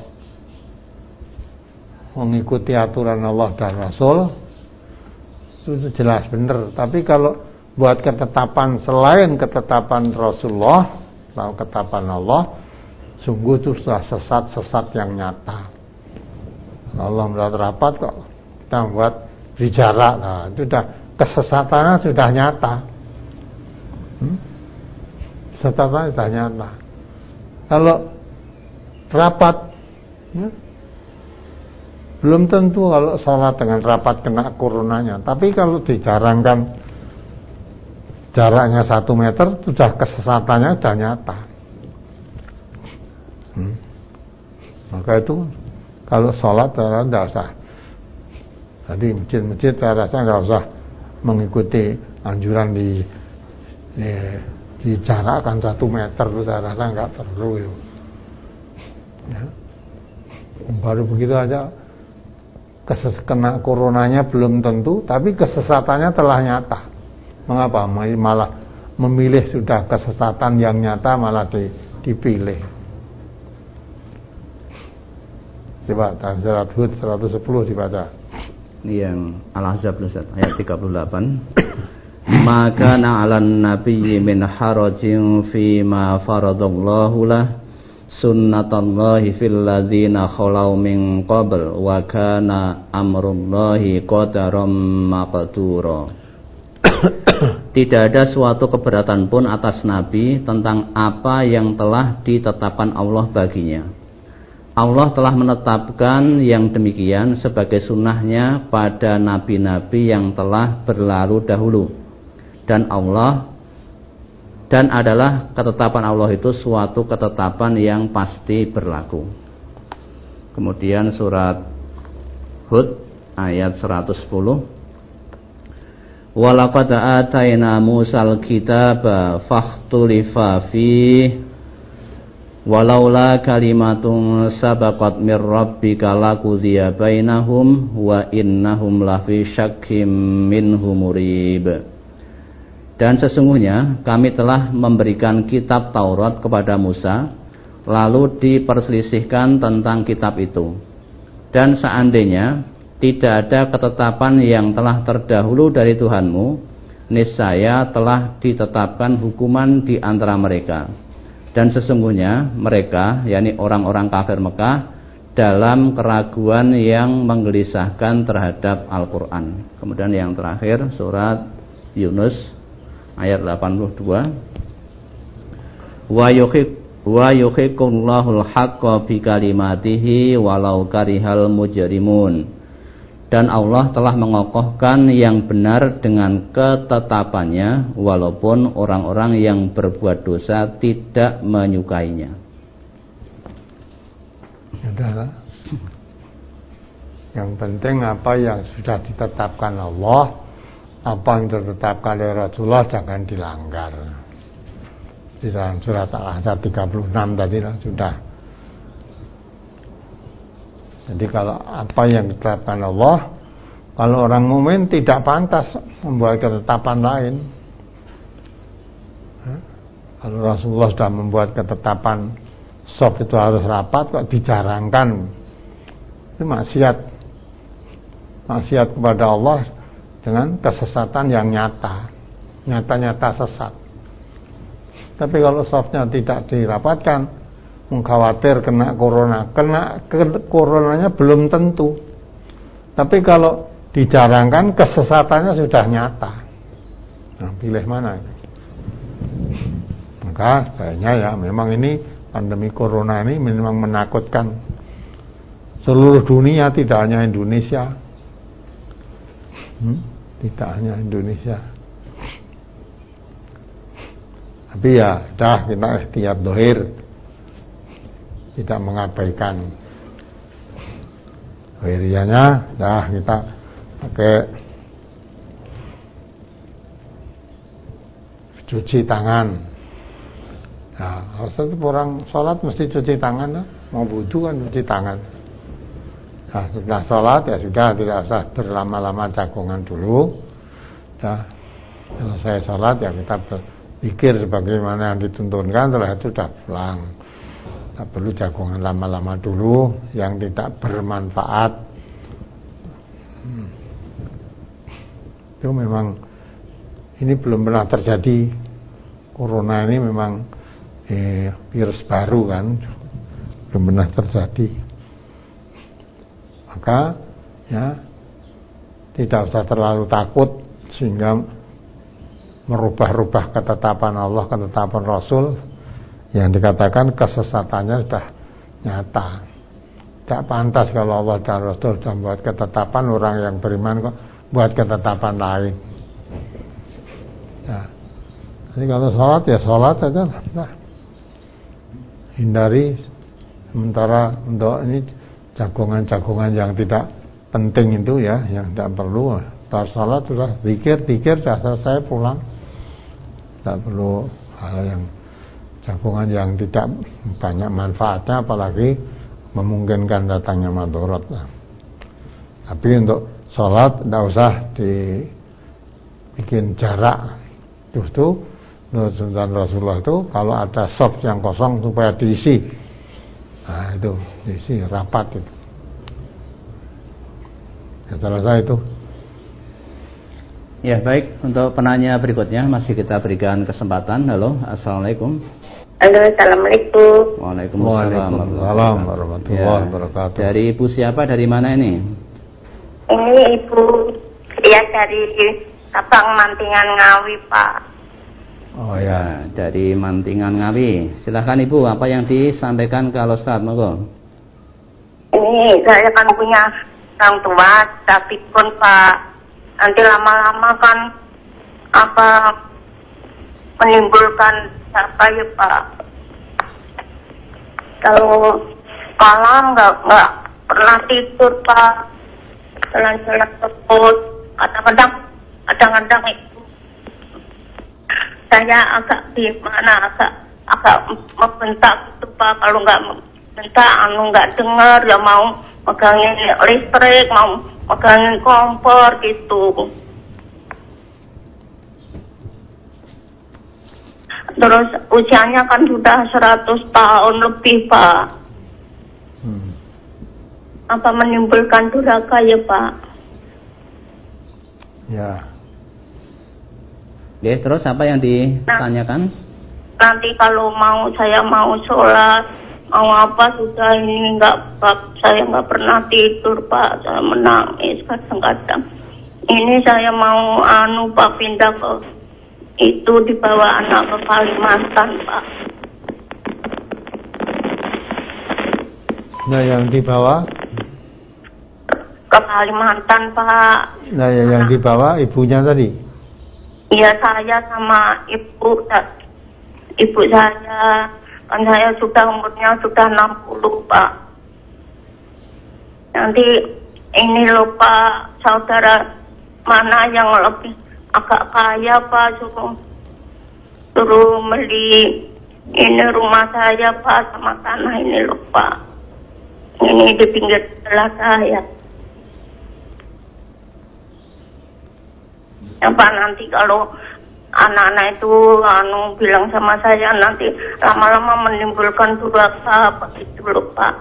mengikuti aturan Allah dan Rasul itu jelas benar. Tapi kalau buat ketetapan selain ketetapan Rasulullah atau ketetapan Allah, sungguh itu sudah sesat yang nyata. Allah membuat rapat kok kita membuat bicara, nah itu sudah kesesatannya sudah nyata. Kesesatannya sudah nyata. Kalau rapat, ya, belum tentu kalau sholat dengan rapat kena coronanya. Tapi kalau dijarangkan jaraknya 1 meter, sudah kesesatannya sudah nyata. Maka itu kalau sholat tidak usah. Jadi masjid-masjid saya rasa nggak usah mengikuti anjuran dijarakkan 1 meter, saya rasa nggak perlu. Ya. Baru begitu aja kena coronanya belum tentu, tapi kesesatannya telah nyata. Mengapa malah memilih sudah kesesatan yang nyata malah dipilih? Coba surat Hud 110 dibaca. Yang Al-Ahzab ayat 38. Maka na'alan nabiyyi min harajin fi ma faradallahu lah sunnatullahi fil ladzina khalau min qabl wa kana amrullahi qadaran maqdura. Tidak ada suatu keberatan pun atas Nabi tentang apa yang telah ditetapkan Allah baginya. Allah telah menetapkan yang demikian sebagai sunnahnya pada nabi-nabi yang telah berlalu dahulu. Dan adalah ketetapan Allah itu suatu ketetapan yang pasti berlaku. Kemudian surat Hud ayat 110. Walaqad atayna Musal kitaba fakhtulifa fihi walaula kalimatun sabaqat mir rabbika laqudiya bainahum wa innahum lafi syakkim minhu murib. Dan sesungguhnya kami telah memberikan kitab Taurat kepada Musa, lalu diperselisihkan tentang kitab itu. Dan seandainya tidak ada ketetapan yang telah terdahulu dari Tuhanmu, niscaya telah ditetapkan hukuman di antara mereka. Dan sesungguhnya mereka, yakni orang-orang kafir Mekah, dalam keraguan yang menggelisahkan terhadap Al-Quran. Kemudian yang terakhir surat Yunus ayat 82. Wa yuhiqullahul haqqa bi kalimatihi walau karihal mujrimun. Dan Allah telah mengokohkan yang benar dengan ketetapannya walaupun orang-orang yang berbuat dosa tidak menyukainya. Sudah. Yang penting apa yang sudah ditetapkan Allah, apa yang ditetapkan oleh Rasulullah jangan dilanggar. Di dalam surat Al-Ahzab 36 tadi sudah. Jadi kalau apa yang ditetapkan Allah, kalau orang mukmin tidak pantas membuat ketetapan lain. Kalau Rasulullah sudah membuat ketetapan shaf itu harus rapat, kok dijarangkan? Itu maksiat kepada Allah dengan kesesatan yang nyata-nyata sesat. Tapi kalau shafnya tidak dirapatkan, mengkhawatir kena coronanya belum tentu. Tapi kalau dijarangkan, kesesatannya sudah nyata. Nah, pilih mana? Maka kayaknya ya memang ini pandemi corona ini memang menakutkan seluruh dunia, tidak hanya Indonesia. Tidak hanya Indonesia. Tapi ya dah kita ikhtiar dohir, tidak mengabaikan dohirianya. Dah kita pakai cuci tangan. Nah, harusnya orang sholat mesti cuci tangan, mau wudu kan cuci tangan. Nah, setelah sholat ya sudah, tidak usah berlama-lama jagongan dulu. Nah, selesai sholat ya kita berpikir sebagaimana yang dituntunkan, setelah itu sudah pulang. Tak perlu jagongan lama-lama dulu yang tidak bermanfaat. Itu memang ini belum pernah terjadi. Corona ini memang virus baru kan, belum pernah terjadi. Maka ya tidak usah terlalu takut sehingga merubah-rubah ketetapan Allah, ketetapan Rasul yang dikatakan kesesatannya sudah nyata. Tidak pantas kalau Allah dan Rasul sudah membuat ketetapan, orang yang beriman kok buat ketetapan lain. Nah, jadi kalau sholat ya sholat saja. Nah, hindari sementara untuk ini jagongan-jagongan yang tidak penting itu ya, yang tidak perlu. Setelah sholat sudah zikir sudah selesai pulang. Tidak perlu hal yang jagongan yang tidak banyak manfaatnya, apalagi memungkinkan datangnya madharat. Nah, tapi untuk sholat tidak usah dibikin jarak. Justru menurut Sunnah Rasulullah itu kalau ada shaf yang kosong supaya diisi. Nah itu diisi rapat itu. Ya selesai itu. Ya baik, untuk penanya berikutnya masih kita berikan kesempatan. Halo, assalamualaikum. Halo, assalamualaikum. Waalaikumsalam warahmatullahi wabarakatuh. Dari ibu siapa, dari mana ini? Ini ibu ya dari Sabang Mantingan Ngawi, Pak. Oh ya, dari Mantingan Ngawi. Silahkan ibu, apa yang disampaikan kalau Ustaz, monggo. Ini saya kan punya orang tua, tapi pun Pak, nanti lama-lama kan menimbulkan apa ya Pak? Kalau malam nggak pernah tidur Pak, jalan-jalan terus, kadang-kadang itu saya agak gimana, agak membentak gitu Pak. Kalau nggak membentak, nggak dengar, ya mau megangin listrik, mau megangin kompor gitu. Terus usianya kan sudah 100 tahun lebih Pak. Apa menimbulkan durhaka ya Pak? Ya. Oke, terus apa yang ditanyakan? Nanti kalau saya mau sholat, mau apa sudah ini saya nggak pernah tidur Pak, saya menangis kadang-kadang. Ini saya mau Pak pindah ke itu dibawa anak ke Kalimantan, Pak. Nah, yang dibawa Ke Kalimantan, Pak. Nah, yang dibawa ibunya tadi? Iya, saya sama ibu saya. Kan saya sudah umurnya sudah 60, Pak. Nanti ini loh, Pak, saudara mana yang lebih agak kaya, Pak, suruh beli ini rumah saya, Pak, sama tanah ini loh, Pak. Ini di pinggir sebelah saya. Apa nanti kalau anak-anak itu bilang sama saya, nanti lama-lama menimbulkan durhaka, begitu loh, Pak.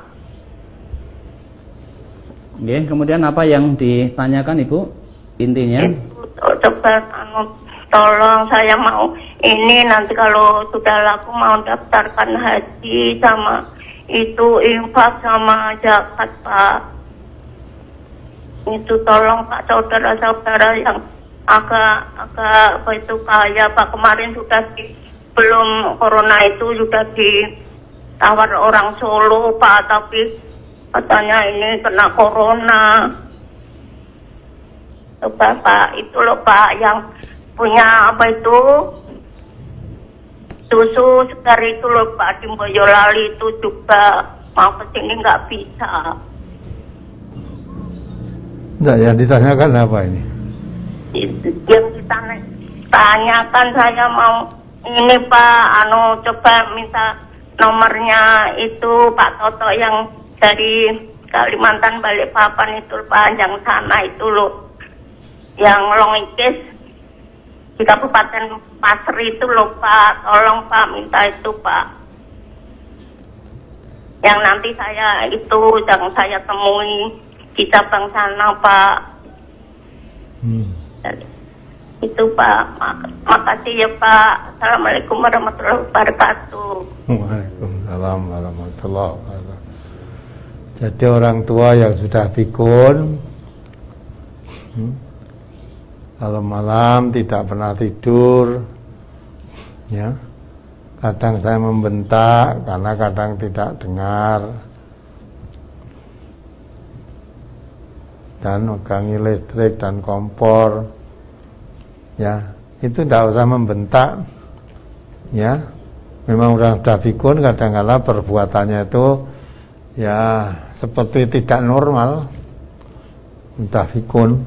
Oke, kemudian apa yang ditanyakan Ibu? Intinya? Coba tolong, saya mau ini nanti kalau sudah laku mau daftarkan haji sama itu infak sama zakat, Pak. Itu tolong Pak, saudara-saudara yang agak apa itu kaya, Pak. Kemarin sudah belum corona itu sudah ditawar orang Solo, Pak, tapi katanya ini kena corona. Coba Pak, itu loh Pak yang punya apa itu susu segar itu loh Pak, di Boyolali itu juga mau kesini nggak bisa. Nah, yang ditanyakan apa ini? Yang ditanyakan saya mau ini Pak, coba minta nomornya itu Pak Toto yang dari Kalimantan Balikpapan itu Pak, yang sana itu loh, yang Longikis di Kabupaten Pasri itu loh Pak, tolong Pak minta itu Pak, yang nanti saya itu yang saya temui di cabang sana Pak. Itu Pak, makasih ya Pak. Assalamualaikum warahmatullahi wabarakatuh. Waalaikumsalam warahmatullahi wabarakatuh. Jadi orang tua yang sudah pikun, kalau malam tidak pernah tidur, ya, kadang saya membentak karena kadang tidak dengar, dan megangi listrik dan kompor, ya, itu tidak usah membentak, ya. Memang orang sudah pikun, kadang-kadang perbuatannya itu ya seperti tidak normal, entah pikun,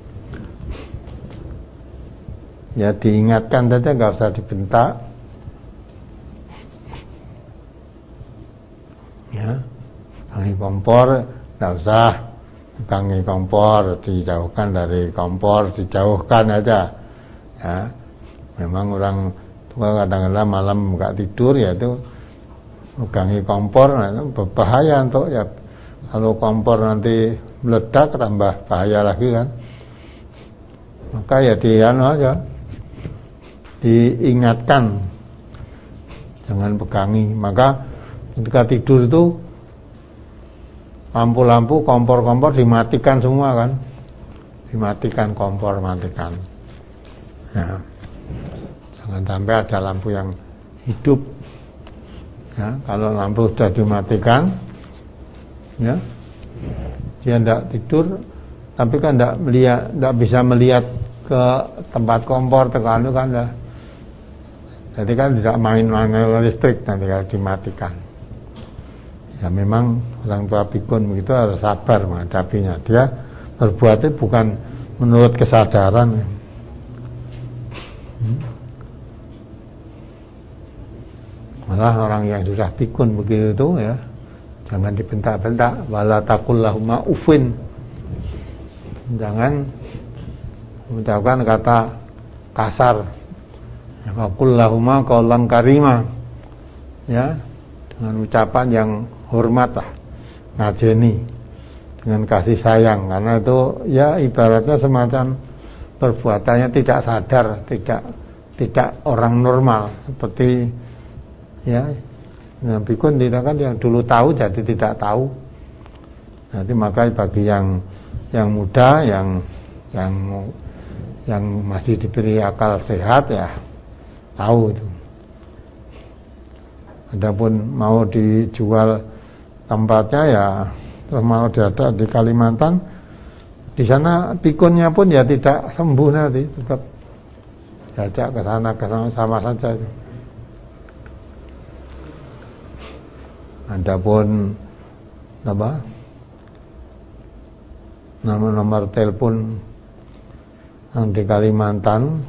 ya diingatkan saja, nggak usah dibentak, ya. Gangi kompor nggak usah, gangi kompor dijauhkan dari kompor, dijauhkan aja, ya. Memang orang tua kadang-kadang malam nggak tidur, ya itu megangi kompor, nah itu berbahaya untuk, ya, kalau kompor nanti meledak tambah bahaya lagi kan. Maka ya aja, diingatkan jangan pegangi. Maka ketika tidur itu lampu-lampu, kompor-kompor dimatikan semua kan, dimatikan kompor, matikan, ya. Jangan sampai ada lampu yang hidup, ya. Kalau lampu sudah dimatikan, ya, dia tidak tidur, tapi kan tidak bisa melihat ke tempat kompor, tekan itu kan dah. Jadi kan tidak main listrik nanti kalau dimatikan. Ya memang orang tua pikun begitu harus sabar menghadapinya. Dia berbuatnya bukan menurut kesadaran. Malah orang yang sudah pikun begitu itu, ya, jangan dibentak-bentak. Wala taqul lahuma ufin. Jangan mengucapkan kata kasar. Ya, qul lahuma qaulan karima. Ya, dengan ucapan yang hormat lah, ngajeni dengan kasih sayang, karena itu ya ibaratnya semacam perbuatannya tidak sadar, tidak orang normal, seperti, ya, pikun tidak kan yang dulu tahu jadi tidak tahu. Nanti maka bagi yang muda, yang masih diberi akal sehat, ya tahu itu. Adapun mau dijual tempatnya ya, terus mau diada di Kalimantan, di sana pikunnya pun ya tidak sembuh nanti, tetap diajak ke sana sama saja itu. Adapun apa? Nomor telepon yang di Kalimantan,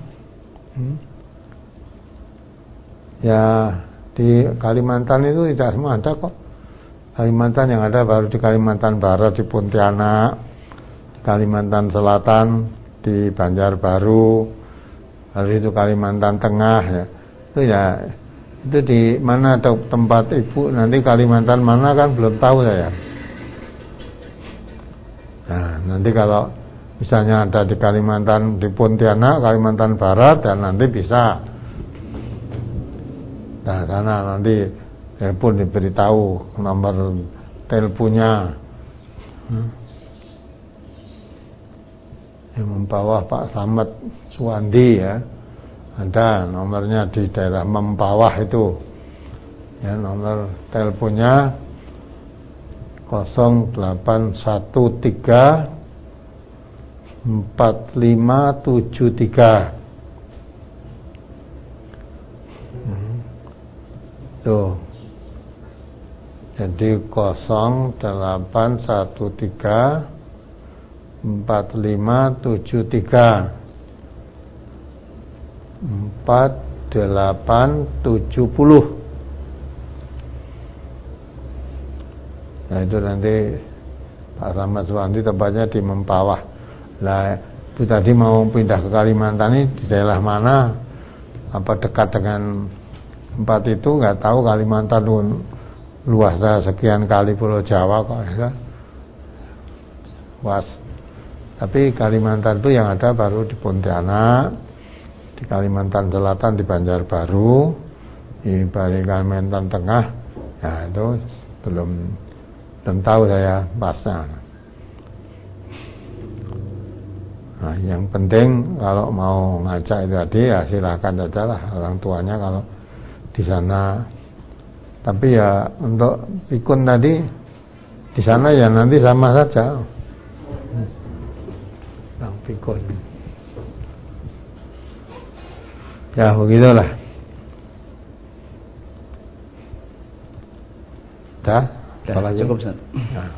ya di Kalimantan itu tidak semua ada kok. Kalimantan yang ada baru di Kalimantan Barat, di Pontianak, di Kalimantan Selatan, di Banjarbaru, lalu itu Kalimantan Tengah ya. Itu ya, itu di mana ada tempat ibu, nanti Kalimantan mana kan belum tahu saya. Nah, nanti kalau misalnya ada di Kalimantan, di Pontianak, Kalimantan Barat, dan nanti bisa. Nah, sana nanti telepon diberitahu nomor teleponnya. Yang Mempawah Pak Slamet Suwandi ya, ada nomornya di daerah Mempawah itu. Ya, nomor teleponnya 0813 4573. Tuh. Jadi 0813 4573 4870. Nah itu nanti Pak Slamet Suwandi tempatnya di Mempawah. Nah itu tadi mau pindah ke Kalimantan ini di daerah mana? Apa dekat dengan tempat itu? Nggak tahu. Kalimantan luasnya sekian kali Pulau Jawa kok ya. Luas. Tapi Kalimantan itu yang ada baru di Pontianak, di Kalimantan Selatan di Banjarbaru, di Kalimantan Tengah. Ya itu belum tahu saya pasnya. Nah, yang penting kalau mau ngajak itu tadi ya silakan aja lah orang tuanya kalau di sana. Tapi ya untuk pikun tadi di sana ya nanti sama saja. Yang pikun. Ya begitulah. Dah. Cukup, Ustaz. Nah.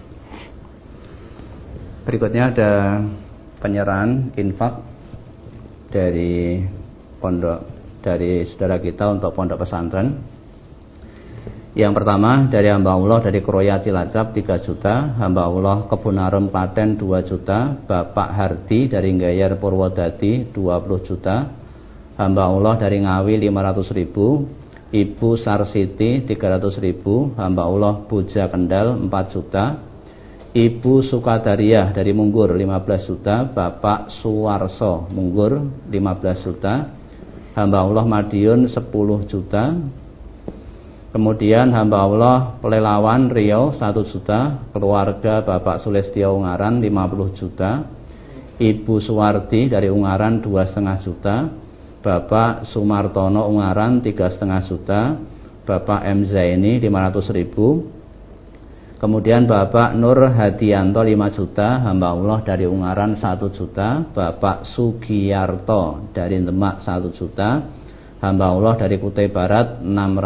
Berikutnya ada penyerahan infak dari saudara kita untuk pondok pesantren. Yang pertama dari hamba Allah dari Kroya Cilacap 3 juta, hamba Allah Kebunarum Klaten 2 juta, Bapak Hardi dari Gayar Purwodadi 20 juta, hamba Allah dari Ngawi 500.000, Ibu Sarsiti 300.000, hamba Allah Buja Kendal 4 juta, Ibu Sukadariah dari Munggur 15 juta, Bapak Suwarso Munggur 15 juta, hamba Allah Madiun 10 juta. Kemudian hamba Allah Pelelawan Riau 1 juta, keluarga Bapak Sulistio Ungaran 50 juta, Ibu Suwardi dari Ungaran 2,5 juta, Bapak Sumartono Ungaran 3,5 juta, Bapak M. Zaini 500.000. Kemudian Bapak Nur Hadianto 5 juta, hamba Allah dari Ungaran 1 juta, Bapak Sugiyarto dari Demak 1 juta, hamba Allah dari Kutai Barat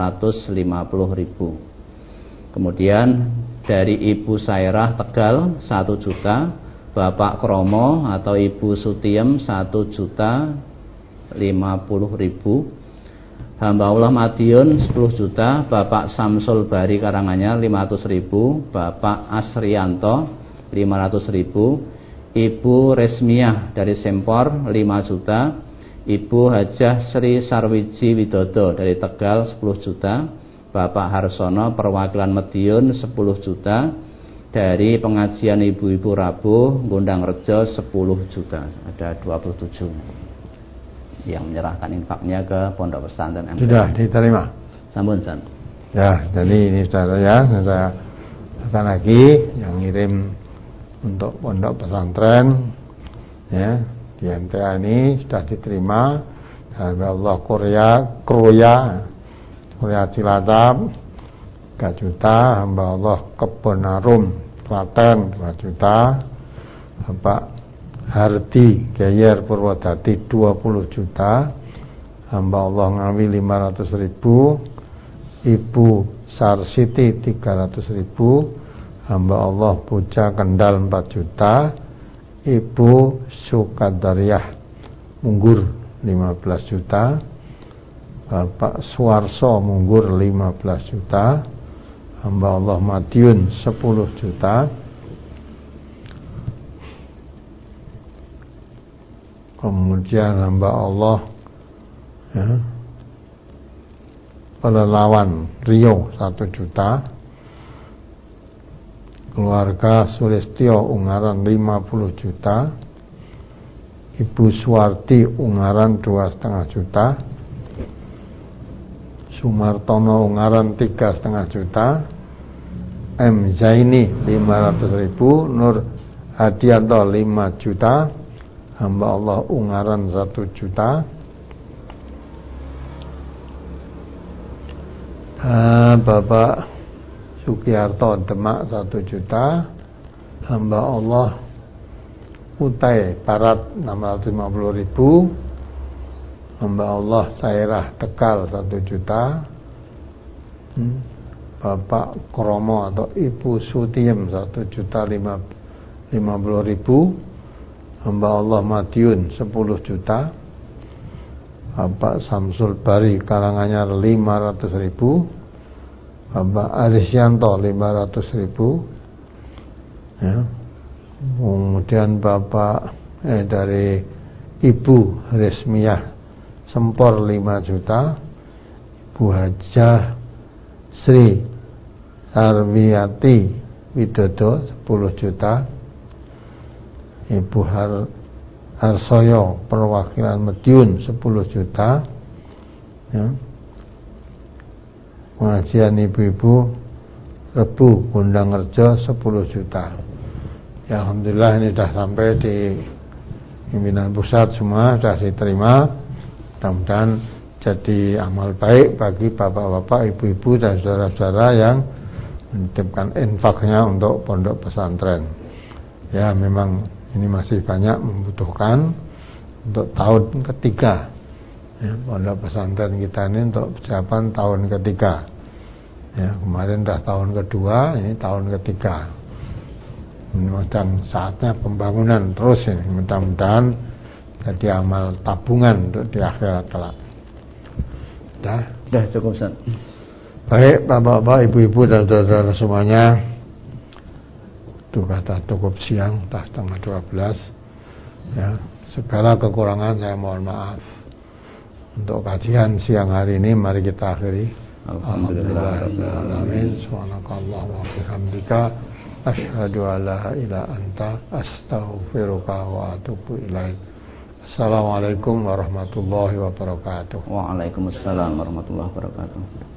650.000. Kemudian dari Ibu Sairah Tegal 1 juta, Bapak Kromo atau Ibu Sutiem 1 juta 50.000, hamba Allah Madiun 10 juta, Bapak Samsul Bari Karanganyar 500.000, Bapak Asrianto 500.000, Ibu Resmiah dari Sempor 5 juta, Ibu Hajah Sri Sarwiji Widodo dari Tegal 10 juta, Bapak Harsono perwakilan Madiun 10 juta, dari pengajian Ibu-Ibu Rabuh Gondang Rejo 10 juta. Ada 27 yang menyerahkan infaknya ke pondok pesantren MTS. Sudah diterima. Sampun, San. Ya, jadi ini saudara ya, saya akan lagi yang ngirim untuk pondok pesantren ya di MTA ini sudah diterima. hamba Allah Korea Cilacap 3 juta, hamba Allah Kebonarum Klaten 2 juta, Bapak Hardi Geyer Purwodadi 20 juta, hamba Allah Ngawi 500.000, Ibu Sarsiti 300.000, hamba Allah Puja Kendal 4 juta, Ibu Sukadariah Munggur 15 juta, Bapak Suwarso Munggur 15 juta, hamba Allah Madiun 10 juta, kemudian hamba Allah Pelelawan Rio 1 juta, keluarga Sulistyo Ungaran 50 juta, Ibu Suwardi Ungaran 2,5 juta, Sumartono Ungaran 3,5 juta, M Zaini 500.000, Nur Hadianto 5 juta, hamba Allah Ungaran 1 juta, Bapak Sugiarto Demak 1 juta, hamba Allah Kutai Barat 650.000, hamba Allah Sairah Tegal 1 juta, Bapak Kromo atau Ibu Sutiem 1 juta 50.000, hamba Allah Madiun 10 juta, Bapak Samsul Bari Karanganyar 500.000, Bapak Arisyanto 500.000, ya. Kemudian Bapak dari Ibu Resmiah Sempor 5 juta, Ibu Hajah Sri Sarwiyati Widodo 10 juta, Ibu Harsoyo Perwakilan Mediun 10 juta, ya. Pengajian ibu-ibu Rebu Gondang Rejo 10 juta. Ya, alhamdulillah ini sudah sampai di pimpinan pusat semua, sudah diterima. Mudah-mudahan jadi amal baik bagi bapak-bapak, ibu-ibu dan saudara-saudara yang menitipkan infaknya untuk pondok pesantren. Ya, memang ini masih banyak membutuhkan untuk tahun ketiga. Ya, pondok pesantren kita ini untuk persiapan tahun ketiga. Ya, kemarin sudah tahun kedua, ini tahun ketiga. Sedang saatnya pembangunan terus ini, mudah-mudahan jadi amal tabungan untuk di akhirat kelak. Dah cukup Ustaz. Baik bapak-bapak, ibu-ibu dan saudara semuanya, itu kata cukup siang, dah setengah 12. Ya, segala kekurangan saya mohon maaf. Untuk kajian siang hari ini mari kita akhiri. Alhamdulillahirrahmanirrahim. Subhanakallah wa bihamdika asyhadu an la ilaha anta astaghfiruka wa atubu ilaik. Assalamualaikum warahmatullahi wabarakatuh. Waalaikumsalam warahmatullahi wabarakatuh.